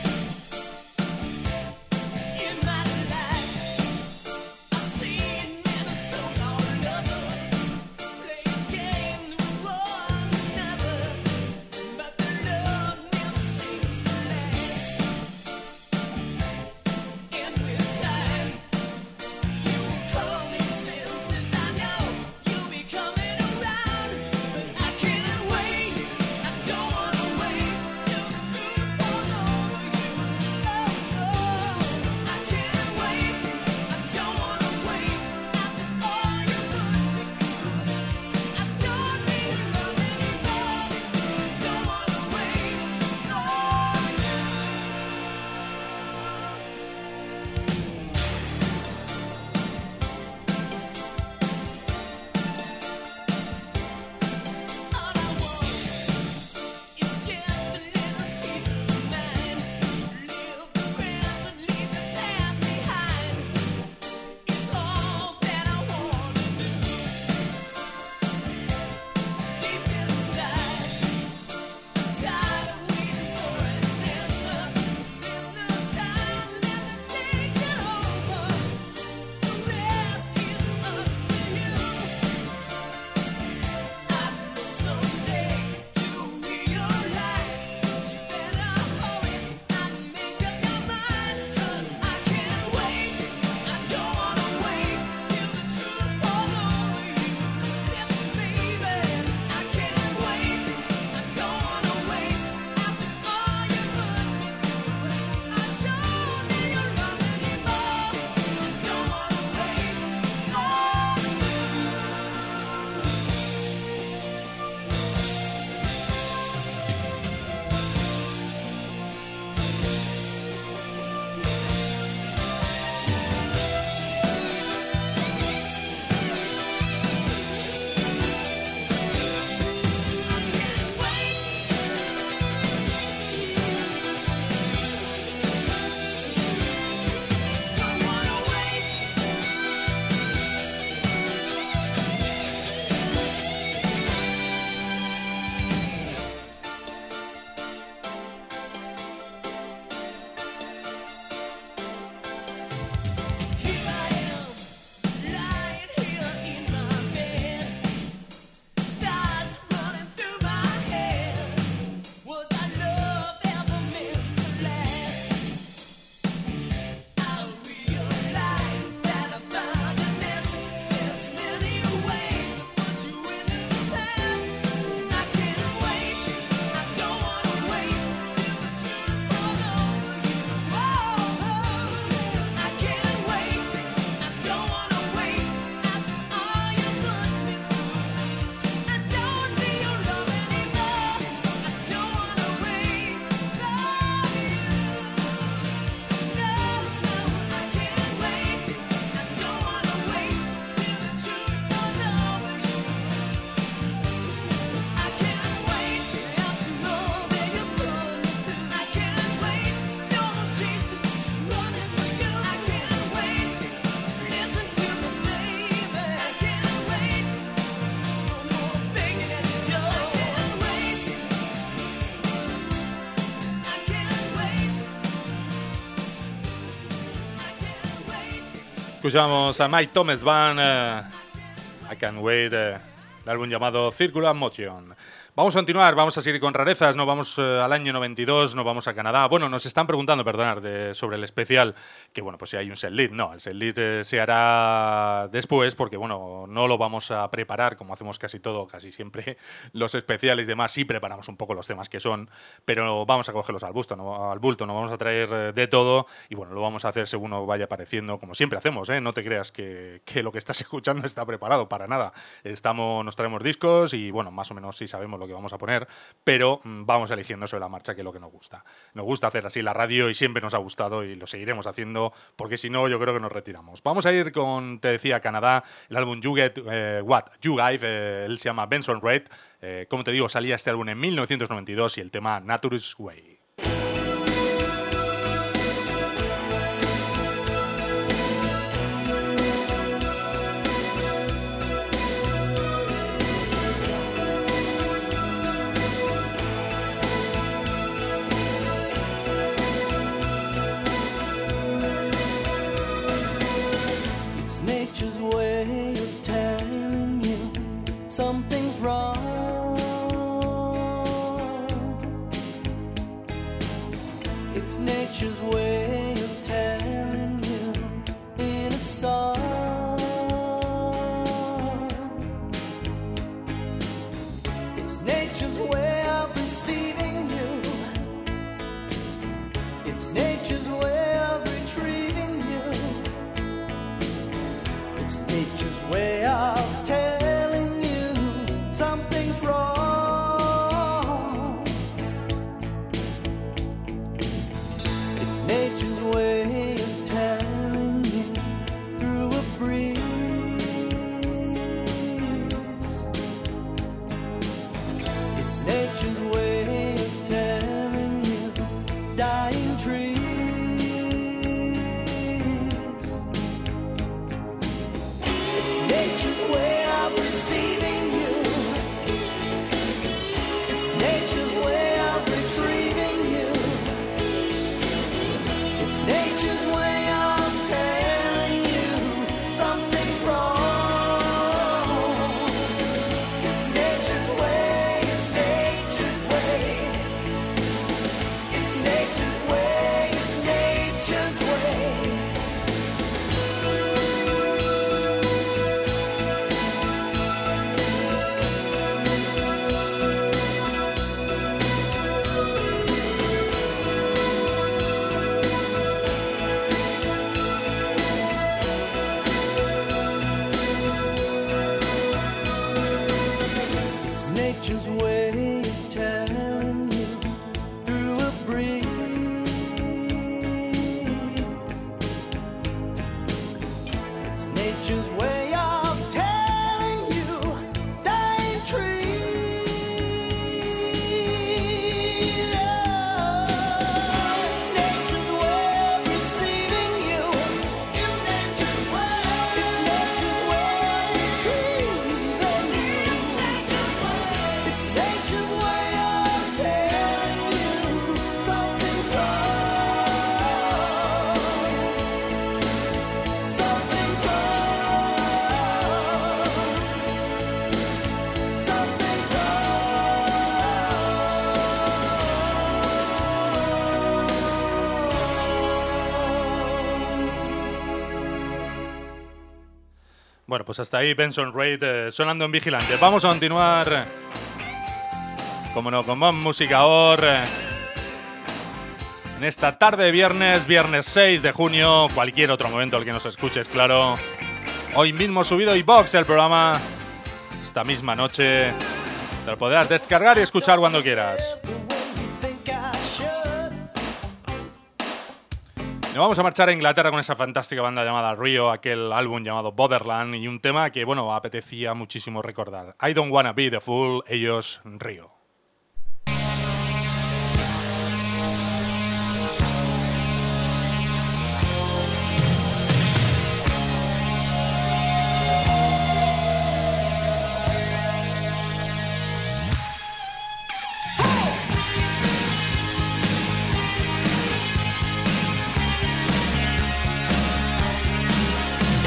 In my life, I've seen Minnesota lovers. Escuchamos a Mike Thomas Band, eh, I Can't Wait, eh, el álbum llamado Circular Motion. Vamos a continuar, vamos a seguir con rarezas, nos vamos eh, al año noventa y dos, nos vamos a Canadá. Bueno, nos están preguntando, perdonad, de, sobre el especial, que bueno, pues si hay un setlist. No, el setlist eh, se hará después porque, bueno, no lo vamos a preparar como hacemos casi todo, casi siempre los especiales y demás. Sí preparamos un poco los temas que son, pero vamos a cogerlos al bulto, no, al bulto, no vamos a traer eh, de todo y bueno, lo vamos a hacer según nos vaya apareciendo, como siempre hacemos, ¿eh? No te creas que, que lo que estás escuchando está preparado, para nada. Estamos, nos traemos discos y bueno, más o menos sí sabemos lo que que vamos a poner, pero mmm, vamos eligiendo sobre la marcha que es lo que nos gusta. Nos gusta hacer así la radio y siempre nos ha gustado y lo seguiremos haciendo porque si no yo creo que nos retiramos. Vamos a ir con, te decía, Canadá, el álbum You Get eh, What You Give, eh, él se llama Benson Reid, eh, como te digo, salía este álbum en mil novecientos noventa y dos y el tema Nature's Way. Nature's way of telling you something's wrong. It's nature's way of telling you in a song. It's nature's way of receiving you. It's nature's way of retrieving you. It's nature's way of telling you something's wrong. It's nature's way of telling you through a breeze. It's nature's way of telling you dying trees. Nature's way of receiving you. It's nature's way of retrieving you. It's nature's way of telling you something's wrong. It's nature's way, it's nature's way. It's nature's way, it's nature's way. It's nature's way of telling you through a breeze. It's nature's way of telling you dying trees. It's nature's way of receiving you. It's nature's way. It's nature's way of retrieving you. It's nature's way of telling you something's wrong. Something's wrong. Something's wrong. Bueno, pues hasta ahí Benson Reid eh, sonando en Vigilante. Vamos a continuar, como no, con más música ahora. En esta tarde de viernes, viernes seis de junio, cualquier otro momento al que nos escuches, claro. Hoy mismo subido iVoox el programa. Esta misma noche te lo podrás descargar y escuchar cuando quieras. Nos vamos a marchar a Inglaterra con esa fantástica banda llamada Rio, aquel álbum llamado Borderland y un tema que, bueno, apetecía muchísimo recordar. I Don't Wanna Be The Fool, ellos Rio. It's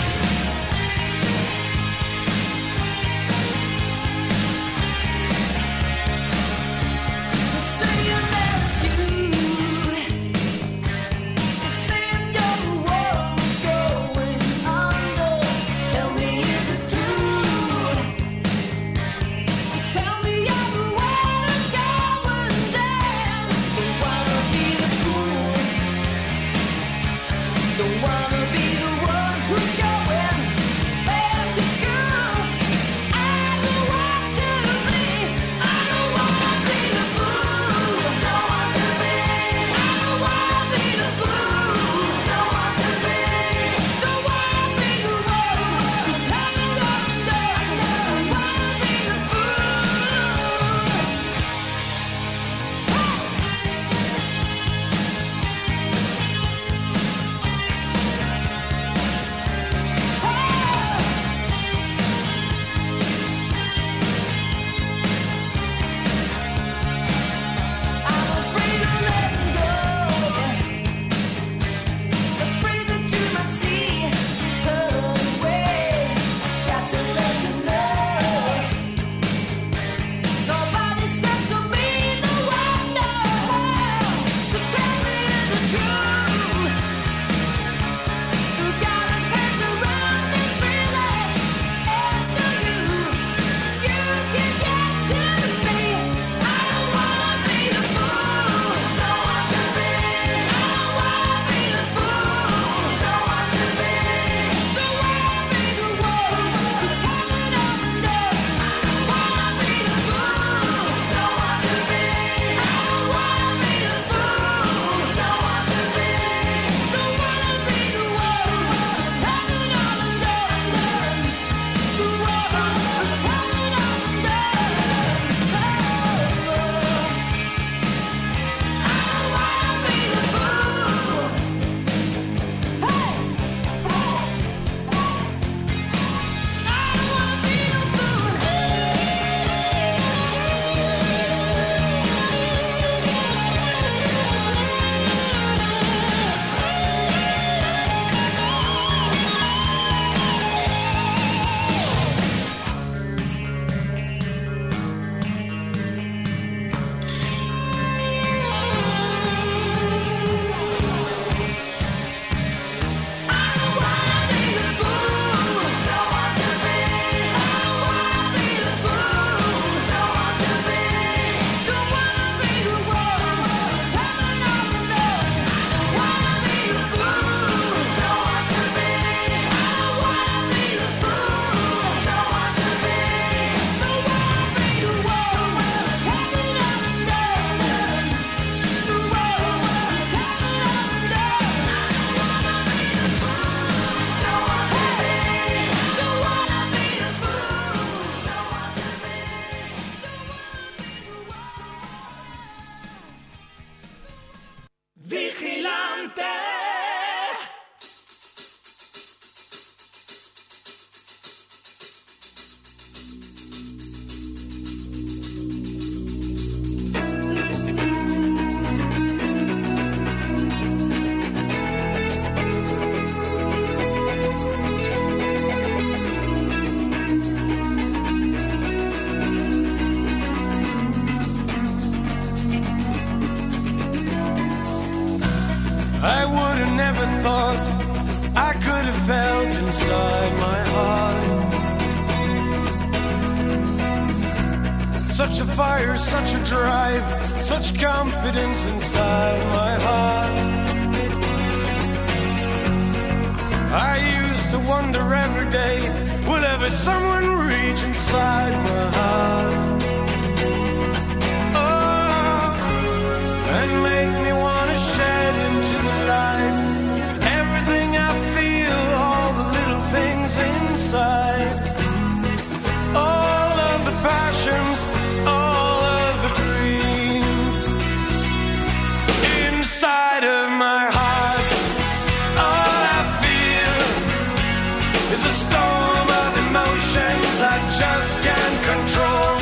diamante. I would have never thought I could have felt inside my heart such a fire, such a drive, such confidence inside my heart. I used to wonder every day, will ever someone reach inside my heart? Oh, and make me wanna shed into the light everything I feel, all the little things inside, all of the passions, all of the dreams inside of my heart. All I feel is a storm of emotions I just can't control.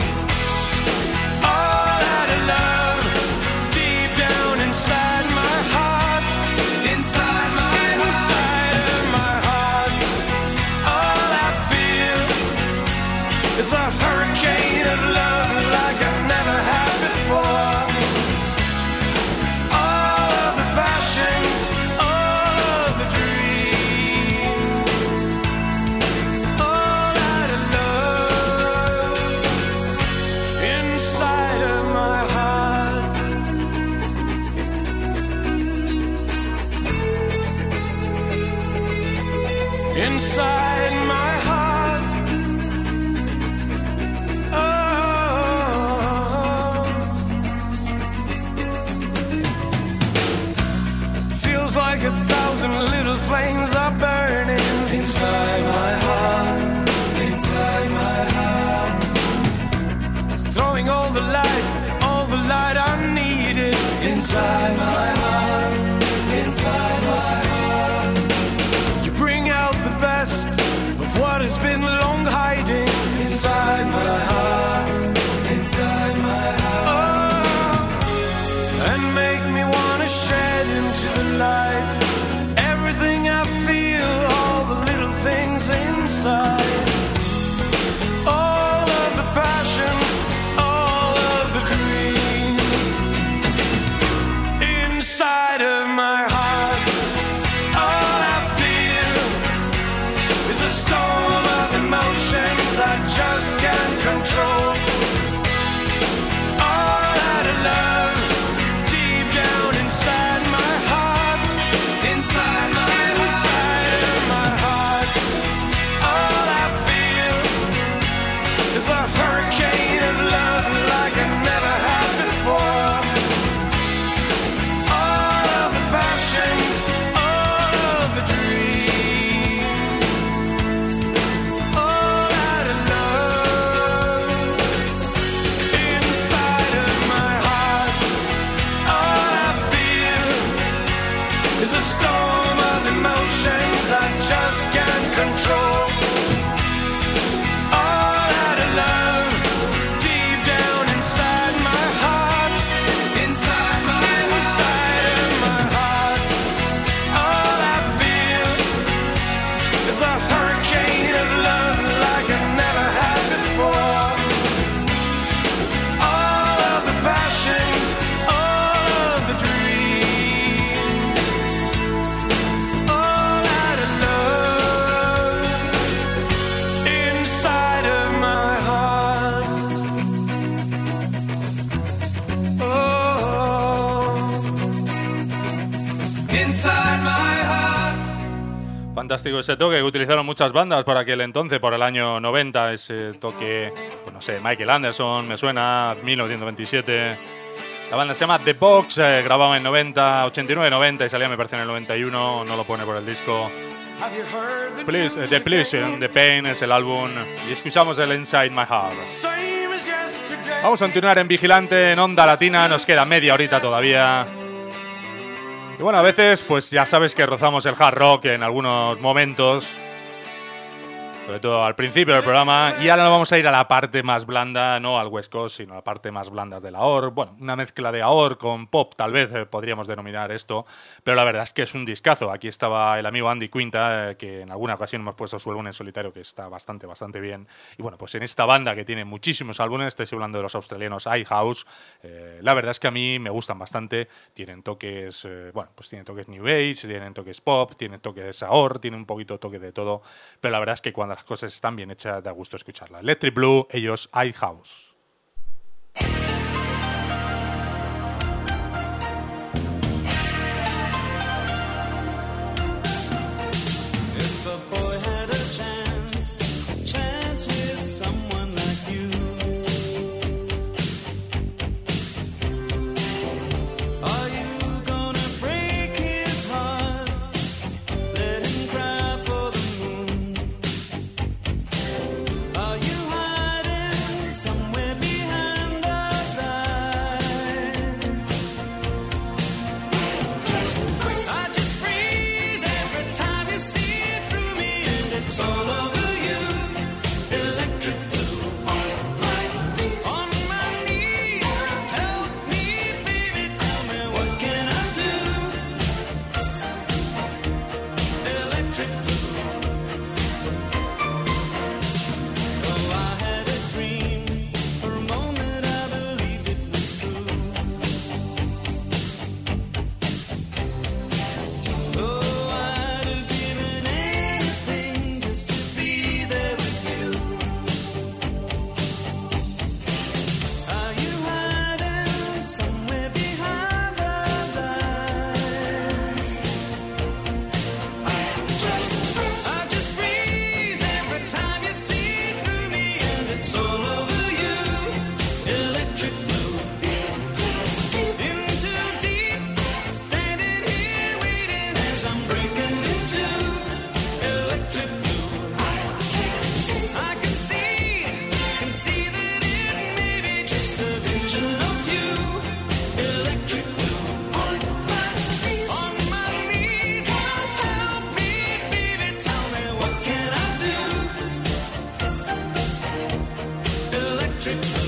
All out of love deep down inside my heart, inside my inside of my heart. All I feel is a hurricane of love like I've never had before. All of the passions, all of the dreams, all out of love inside of my heart. Inside my heart. Oh, feels like a thousand little flames are burning inside my heart, inside my heart. Throwing all the light, all the light I needed inside my heart, inside my heart. You bring out the best of what has been long hiding inside my heart, inside my heart. Oh, and make me wanna shed into the light everything I feel, all the little things inside, all of the passions, all of the dreams inside of my heart. All I feel is a storm of emotions I just can't control. All out of love deep down inside my heart, inside my inside of my heart. All I feel is a hurricane of love like I've never had before. All of the passions, all of the dreams, all out of love inside of my heart. All I feel is a storm of emotions I just can't control. All out of love deep down inside my heart, inside my inside of my heart. All I feel is a hurricane of love like I've never had before. All of the passions, all of the dreams, all out of love inside of my heart. Oh, inside my heart. Fantástico ese toque que utilizaron muchas bandas por aquel entonces, por el año noventa. Ese toque, pues no sé, Michael Anderson, me suena, mil novecientos veintisiete. La banda se llama The Box, eh, grababa en noventa, ochenta y nueve noventa y salía, me parece, en el noventa y uno. No lo pone por el disco. Have you heard the Please, eh, music The Pleasure, again? The Pain es el álbum. Y escuchamos el Inside My Heart. Same as yesterday. Vamos a continuar en Vigilante, en Onda Latina. Nos queda media horita todavía. Y bueno, a veces, pues ya sabes que rozamos el hard rock en algunos momentos, sobre todo al principio del programa, y ahora nos vamos a ir a la parte más blanda, no al West Coast, sino a la parte más blanda de la A O R. Bueno, una mezcla de A O R con pop, tal vez eh, podríamos denominar esto, pero la verdad es que es un discazo. Aquí estaba el amigo Andy Quinta, eh, que en alguna ocasión hemos puesto su álbum en solitario, que está bastante, bastante bien. Y bueno, pues en esta banda que tiene muchísimos álbumes, estoy hablando de los australianos iHouse, eh, la verdad es que a mí me gustan bastante. Tienen toques, eh, bueno, pues tienen toques New Age, tienen toques pop, tienen toques A O R, tienen un poquito de toque de todo, pero la verdad es que cuando las cosas están bien hechas, da gusto escucharlas. Electric Blue, ellos iHouse. If a boy had a chance, chance with someone like you, are you gonna break his heart? Let him cry for the moon. Are you hiding somewhere behind those eyes? I just freeze every time you see through me, and it's all over you. Electric blue on my knees, on my knees. Help me, baby, tell me what can I do? Electric blue. Oh, I had a dream. For a moment, I believed it was true. Oh, I'd have given anything just to be there with you. Are you hiding somewhere behind those eyes? I just freeze every time you see through me, and it's all over you. Electric blue, in too deep, standing here waiting as I'm breaking into electric blue. I can see, can see that it may be just a vision of you. Electric blue, on my knees, on my knees. Help me, baby, tell me what can I do? Electric blue.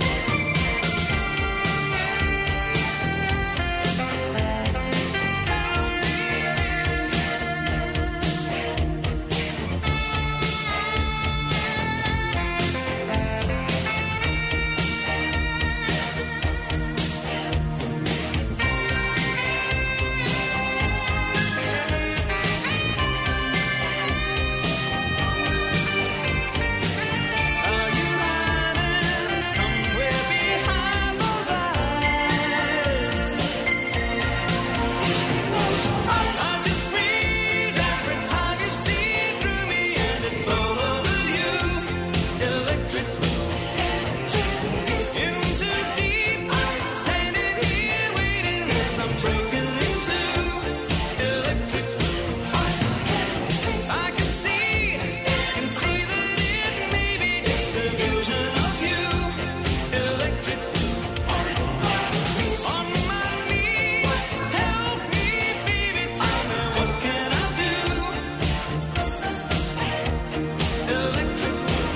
Are you hiding somewhere behind those eyes? I just freeze every time you see through me, and it's all over you. Electric blue, in too deep, standing here waiting as I'm breaking into electric blue. I can see, can see that it may be just a vision of you. Electric blue, on my knees. Help me, baby, tell me what can I do? Electric blue.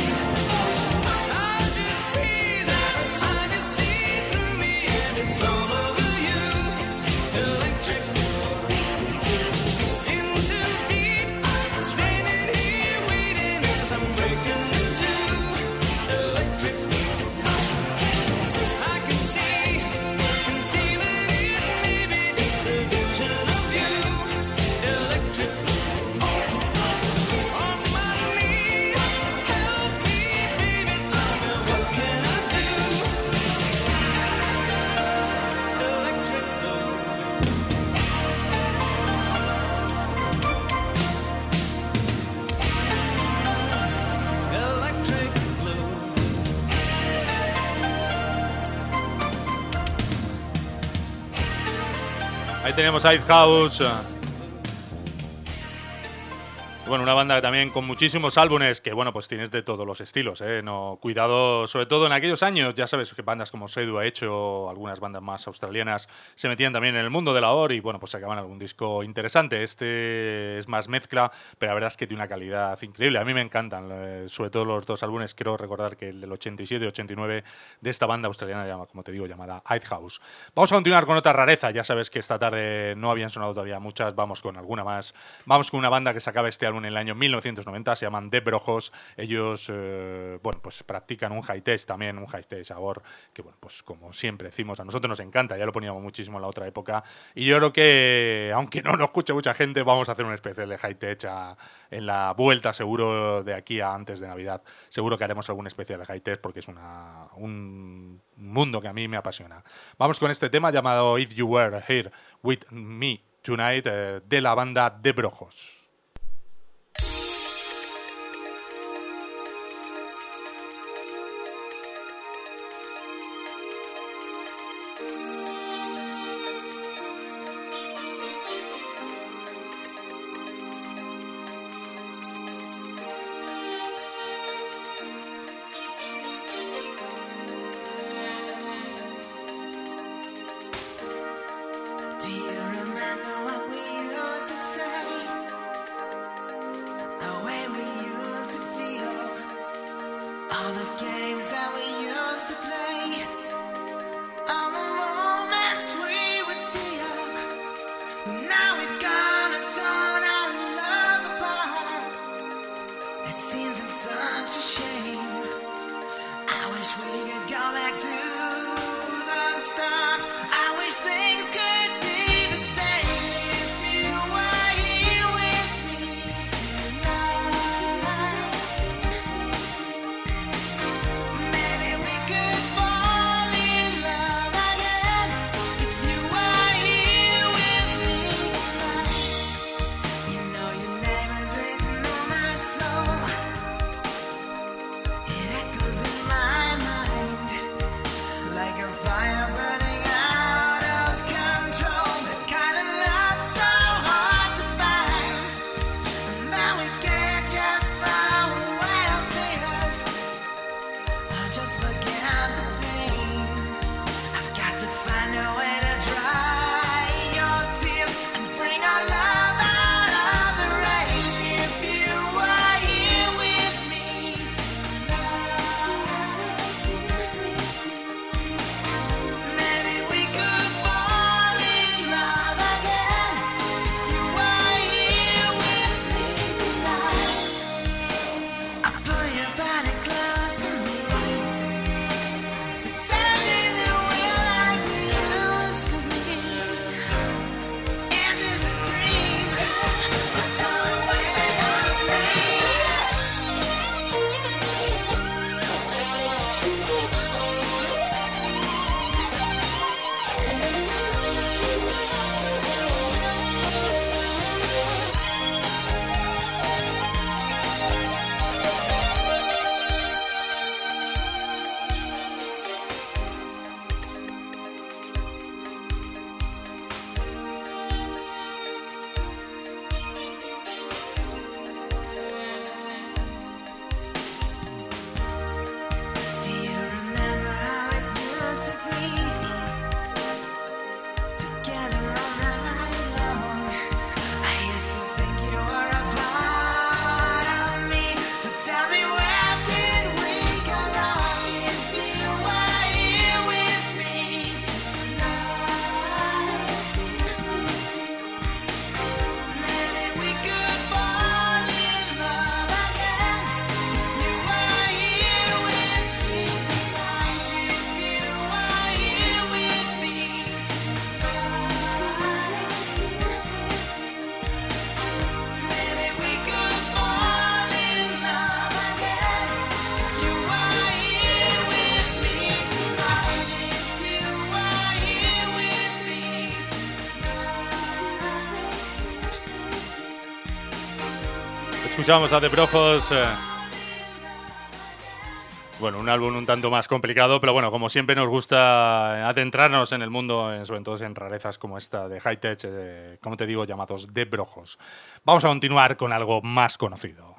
I just freeze every time you see through me, and it's all over you. Electric blue, in too deep, standing here waiting as I'm breaking into electric blue. I can see, can see that it may be just a vision of you. Electric blue, on my knees. Help me, baby, tell me what can I do? Electric blue. Electric blue. Ahí tenemos iHouse. Bueno, una banda también con muchísimos álbumes que, bueno, pues tienes de todos los estilos, ¿eh? No, cuidado, sobre todo en aquellos años, ya sabes que bandas como Seidu ha hecho, algunas bandas más australianas se metían también en el mundo de la O R y, bueno, pues sacaban algún disco interesante. Este es más mezcla, pero la verdad es que tiene una calidad increíble. A mí me encantan, eh, sobre todo los dos álbumes. Quiero recordar que el del ochenta y siete y ochenta y nueve de esta banda australiana, llama- como te digo, llamada House. Vamos a continuar con otra rareza. Ya sabes que esta tarde no habían sonado todavía muchas, vamos con alguna más. Vamos con una banda que sacaba este álbum en el año mil novecientos noventa, se llaman The Brojos. Ellos, eh, bueno, pues practican un high-tech también, un high-tech sabor, que bueno, pues como siempre decimos, a nosotros nos encanta, ya lo poníamos muchísimo en la otra época, y yo creo que, aunque no lo escuche mucha gente, vamos a hacer un especial de high-tech a- en la vuelta, seguro, de aquí a antes de Navidad. Seguro que haremos algún especial de high-tech porque es una, un mundo que a mí me apasiona. Vamos con este tema llamado If You Were Here With Me Tonight, eh, de la banda The Brojos. Do you remember what we used to say? The way we used to feel. All the games that we used to play. All the moments we would steal. Now we've gone and torn our love apart. It seems like such a shame. I wish we could go back to the start. I wish things could be the same if you were here with me tonight. Maybe we could fall in love again if you were here with me tonight. You know your name is written on my soul. It echoes in my mind like a fire burning out of control. The kind of love so hard to find, and that we can't just throw away our fears or just forget the pain. I've got to find a way to dry your tears and bring our love out of the rain. If you were here with me tonight, maybe we could fall in love again. If you were here with me tonight, I pull your body close to me, pretending that we're like we used to be. Is this a dream? Or don't wait on me. Do you remember how it used to be? Together all night long. I used to think you were a part of me. So tell me, where did we go wrong? If you were here with me tonight, maybe we could fall in love again. If you were here with me tonight, if you were here with me tonight, maybe we could fall in love again. If you were here with me tonight, if you were here with me tonight. Escuchamos a The Brojos, eh, Bueno, un álbum un tanto más complicado, pero bueno, como siempre nos gusta adentrarnos en el mundo, eh, sobre todo en rarezas como esta de High Tech, eh, como te digo, llamados de brojos. Vamos a continuar con algo más conocido.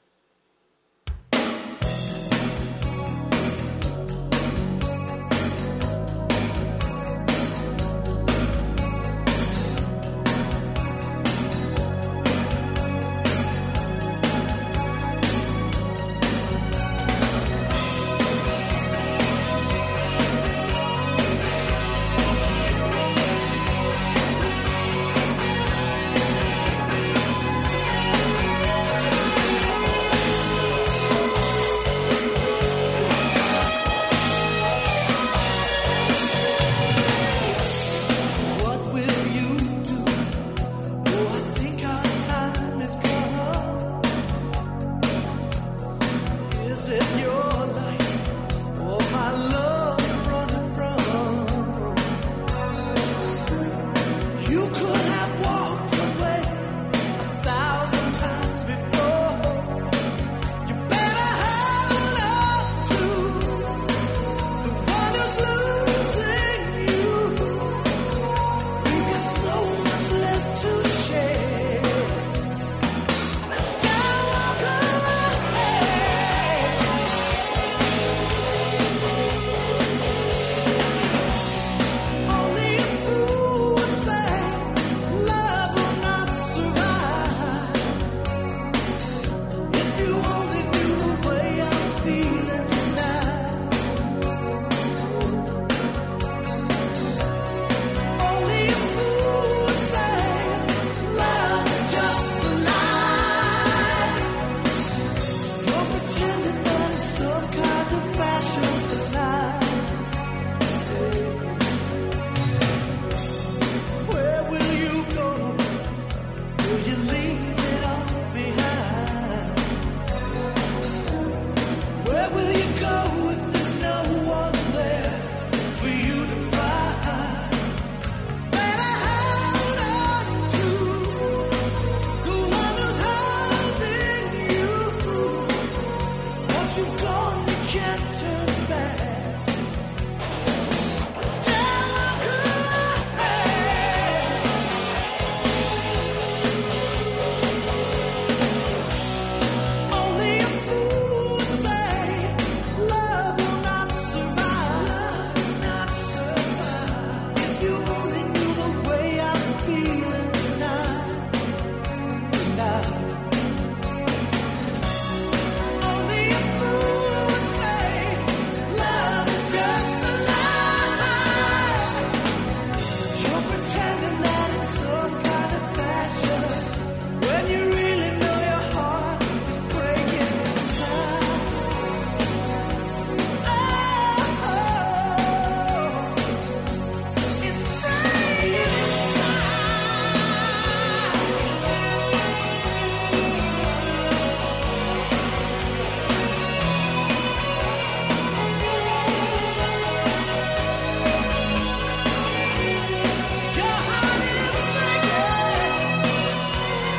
What will you do? Oh, I think our time is come. Is it your life or my love you're running from? You could have walked away a thousand times before. You better hold on to the one who's losing you. We got so much left to share. Don't walk away. Only a fool would say love will not survive. If you only knew the way I'm feeling tonight. Only a fool would say love is just a lie. You're pretending that it's some kind of fashion tonight. Where will you go? Will you leave it all behind? Where will you go if there's no one there for you to find? Better hold on to the one who's holding you. Once you've gone, you can't turn back. Don't walk away. Only a fool would say love will not survive. Not survive. If you only knew the way I'm feeling tonight. Tonight. Only a fool would say love is just a lie. You're pretending that it's some kind of fashion when you really know your heart is breaking inside. Oh, it's breaking inside. Your heart is breaking.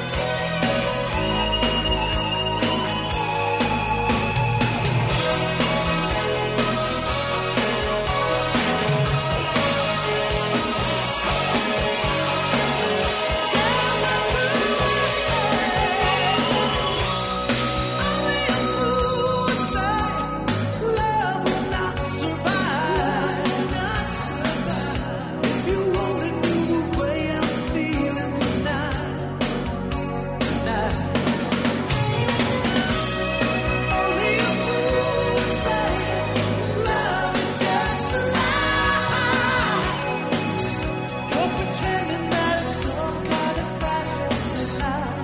Only a fool would say love will not survive. Not survive. If you only knew the way I'm feeling tonight. Tonight. Only a fool would say love is just a lie. You're pretending that it's some kind of fashion tonight.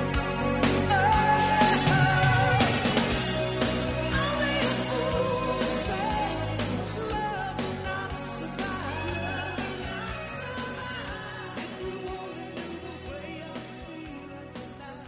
Only a fool would say love will not survive. If you only knew the way I'm feeling tonight.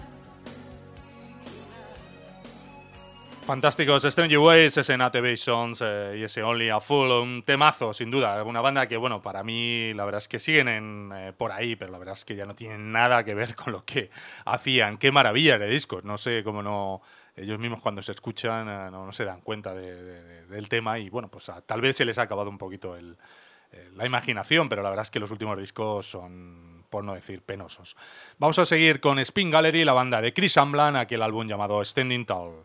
Fantásticos Strange Ways, ese Natavisions eh, y ese Only a Fool, un temazo sin duda, una banda que bueno, para mí la verdad es que siguen en, eh, por ahí, pero la verdad es que ya no tienen nada que ver con lo que hacían. Qué maravilla de discos, no sé cómo no ellos mismos cuando se escuchan eh, no, no se dan cuenta de, de, del tema y bueno, pues a, tal vez se les ha acabado un poquito el, eh, la imaginación, pero la verdad es que los últimos discos son, por no decir, penosos. Vamos a seguir con Spin Gallery, la banda de Chris Amblin, aquel álbum llamado Standing Tall.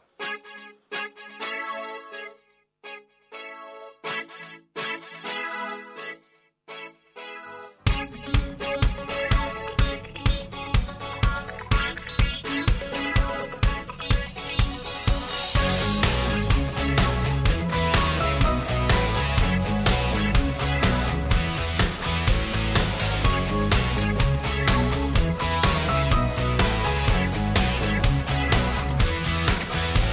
Thank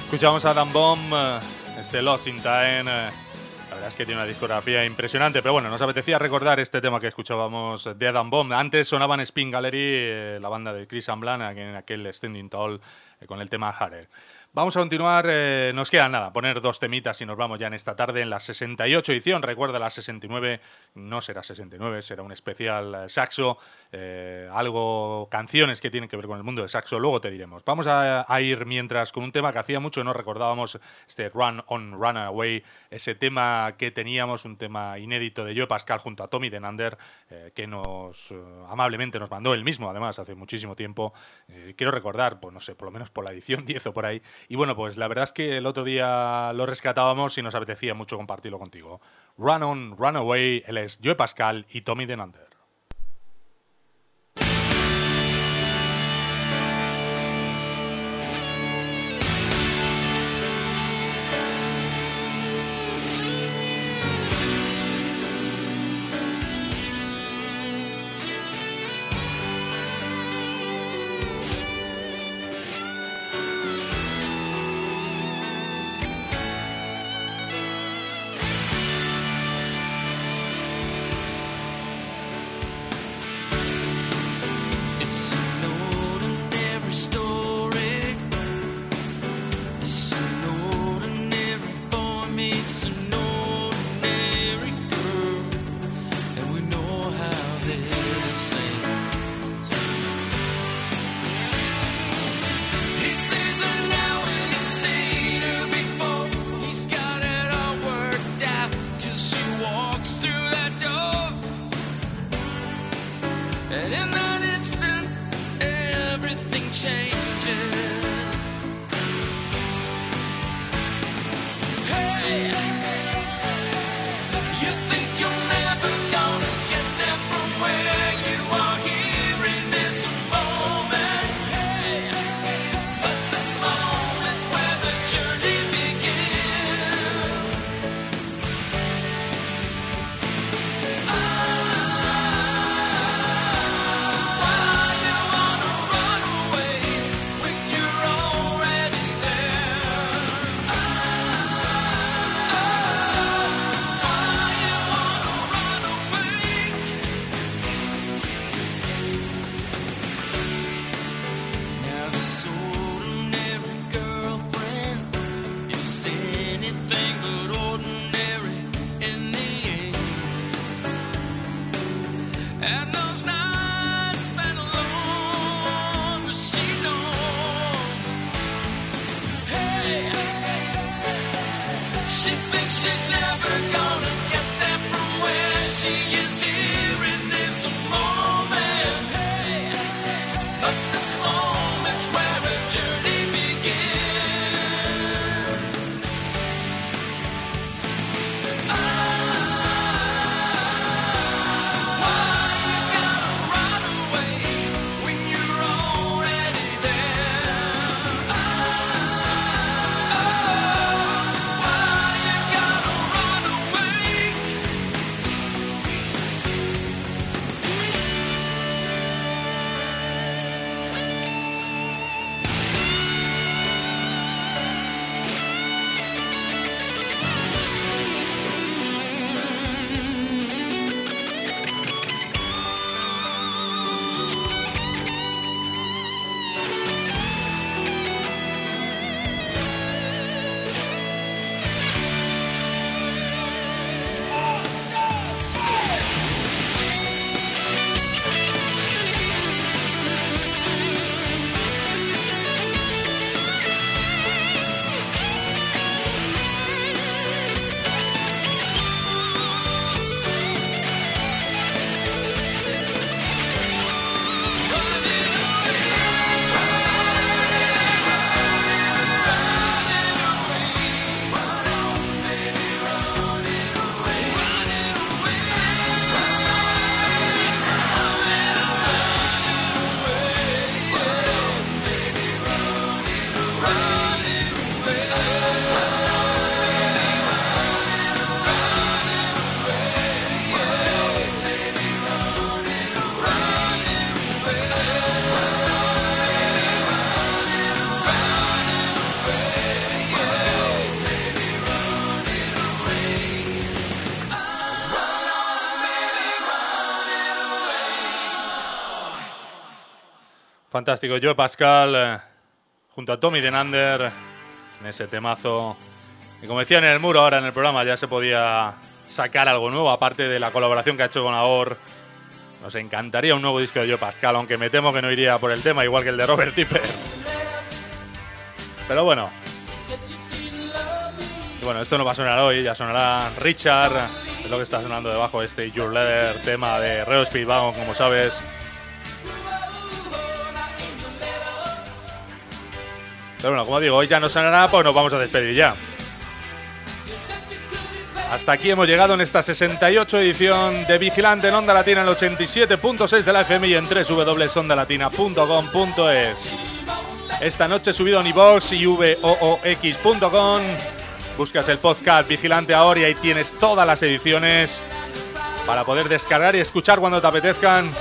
Escuchamos a Adam Bomb, eh, este Lost in Time. eh, La verdad es que tiene una discografía impresionante, pero bueno, nos apetecía recordar este tema que escuchábamos de Adam Bomb. Antes sonaban Spin Gallery, eh, la banda de Chris Amblan, en aquel Standing Tall, eh, con el tema Harder. Vamos a continuar, eh, nos queda nada, poner dos temitas y nos vamos ya en esta tarde en la sesenta y ocho edición. Recuerda, la sesenta y nueve no será sesenta y nueve, será un especial eh, saxo, eh, algo, canciones que tienen que ver con el mundo del saxo, luego te diremos. Vamos a, a ir mientras con un tema que hacía mucho no recordábamos, este Run On Run Away, ese tema que teníamos, un tema inédito de Joe Pascal junto a Tommy Denander, eh, que nos eh, amablemente nos mandó él mismo, además, hace muchísimo tiempo. Eh, quiero recordar, pues no sé, por lo menos por la edición diez o por ahí. Y bueno, pues la verdad es que el otro día lo rescatábamos y nos apetecía mucho compartirlo contigo. Run On, Run Away, él es Joe Pascal y Tommy Denander. It's an ordinary story. It's an ordinary boy meets an ordinary girl, and we know how they sing. He sees her now and he's seen her before. He's got it all worked out till she walks through that door, and in that instant everything changes. Hey, you think you're never gonna get there from where you are here in this moment. Hey, but this moment's where the journey begins. Ah, why you wanna run away when you're already there? Ah, why you wanna run away? Now this ordinary girlfriend is anything but ordinary in the end. And those nights spent alone, but she knows. Hey, she thinks she's never gonna get there from where she is here in this moment. Hey, but this moment's where a journey begins. Ah, why you gotta run away when you're already there? Ah, why you gotta run away? fantástico Joe Pascal eh, junto a Tommy Denander en ese temazo. Y como decían en el muro ahora en el programa, ya se podía sacar algo nuevo, aparte de la colaboración que ha hecho con Ahor. Nos encantaría un nuevo disco de Joe Pascal, aunque me temo que no iría por el tema, igual que el de Robert Tipper. Pero bueno. Y bueno, esto no va a sonar hoy, ya sonará Richard. Es lo que está sonando debajo de este Your Leather, tema de Reo Speedwagon, como sabes. Pero bueno, como digo, hoy ya no sonará, pues nos vamos a despedir ya. Hasta aquí hemos llegado en esta sesenta y ocho edición de Vigilante en Onda Latina, en el ochenta y siete punto seis de la F M y en doble u doble u doble u punto onda latina punto com punto es. Esta noche subido en iVoox y voox punto com. Buscas el podcast Vigilante ahora y ahí tienes todas las ediciones para poder descargar y escuchar cuando te apetezcan.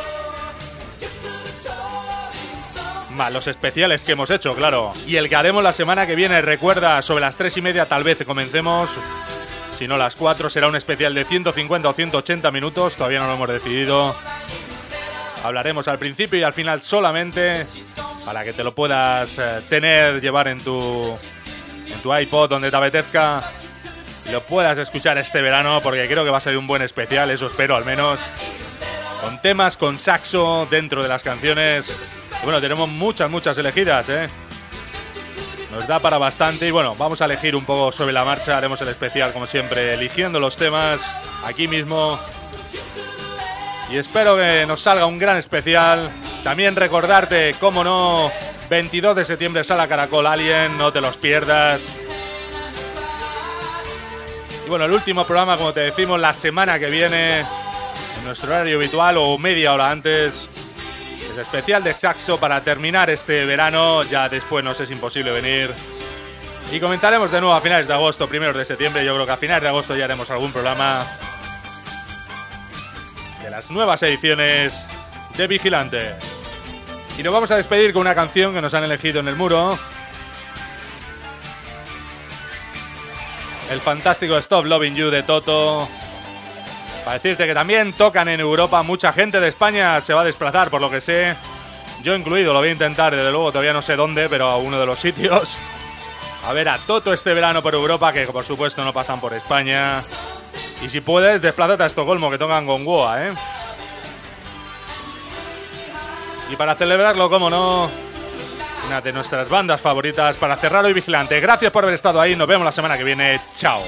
Más los especiales que hemos hecho, claro. Y el que haremos la semana que viene, recuerda, sobre las tres y media tal vez comencemos. Si no, las cuatro será un especial de ciento cincuenta o ciento ochenta minutos. Todavía no lo hemos decidido. Hablaremos al principio y al final solamente, para que te lo puedas eh, tener, llevar en tu, en tu iPod, donde te apetezca, y lo puedas escuchar este verano, porque creo que va a ser un buen especial, eso espero al menos. Con temas, con saxo dentro de las canciones. Y bueno, tenemos muchas, muchas elegidas, ¿eh? Nos da para bastante y bueno, vamos a elegir un poco sobre la marcha. Haremos el especial como siempre, eligiendo los temas aquí mismo. Y espero que nos salga un gran especial. También recordarte, como no, veintidós de septiembre Sala Caracol Alien, no te los pierdas. Y bueno, el último programa, como te decimos, la semana que viene, en nuestro horario habitual o media hora antes. Especial de saxo para terminar este verano. Ya después nos es imposible venir. Y comenzaremos de nuevo a finales de agosto, primeros de septiembre. Yo creo que a finales de agosto ya haremos algún programa de las nuevas ediciones de Vigilante. Y nos vamos a despedir con una canción que nos han elegido en el muro. El fantástico Stop Loving You de Toto. Para decirte que también tocan en Europa, mucha gente de España se va a desplazar, por lo que sé. Yo incluido, lo voy a intentar, desde luego todavía no sé dónde, pero a uno de los sitios. A ver a Toto este verano por Europa, que por supuesto no pasan por España. Y si puedes, desplázate a Estocolmo, que tocan con Goa, ¿eh? Y para celebrarlo, como no, una de nuestras bandas favoritas para cerrar hoy Vigilante. Gracias por haber estado ahí, nos vemos la semana que viene. Chao.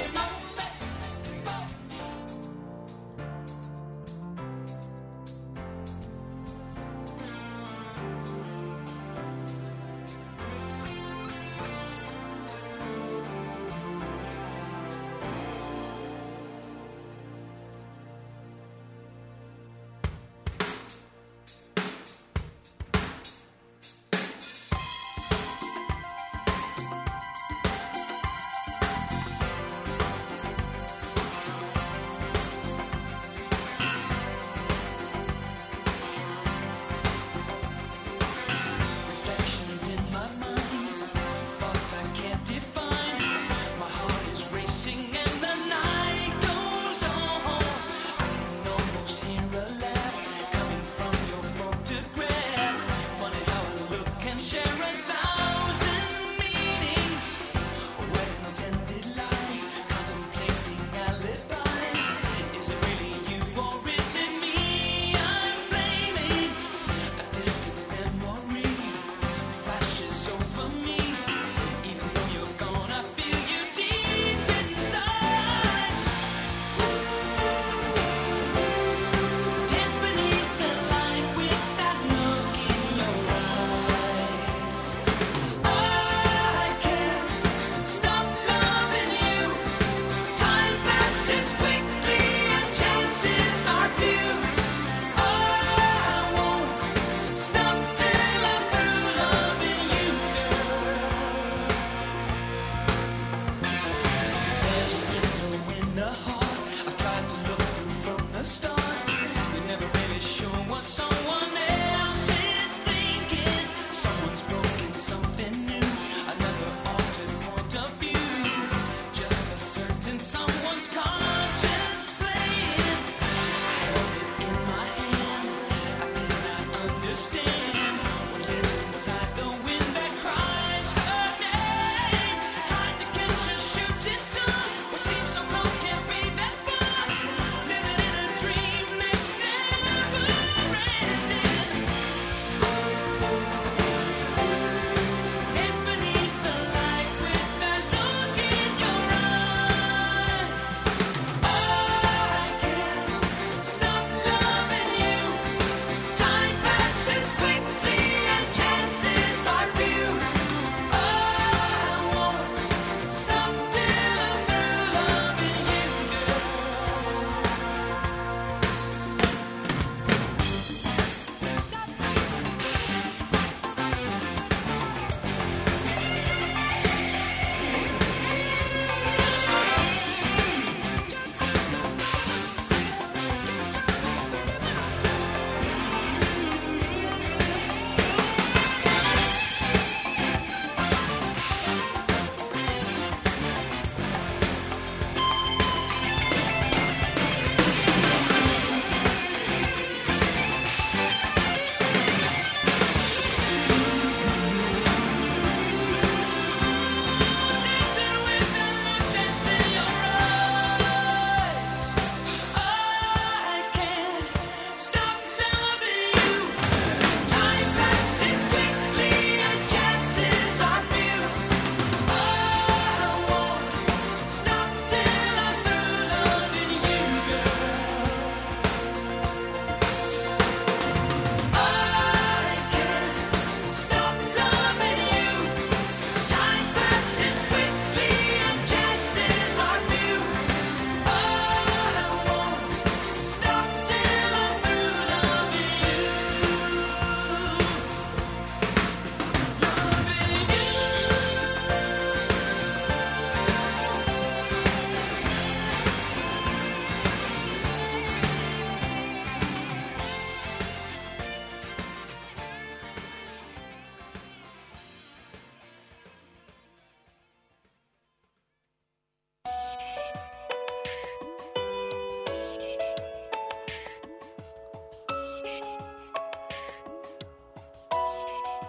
Understand what lives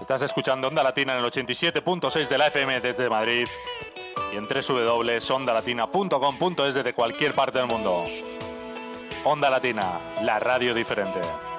Estás escuchando Onda Latina en el ochenta y siete punto seis de la F M desde Madrid y en doble u doble u doble u punto ondalatina punto com punto es desde cualquier parte del mundo. Onda Latina, la radio diferente.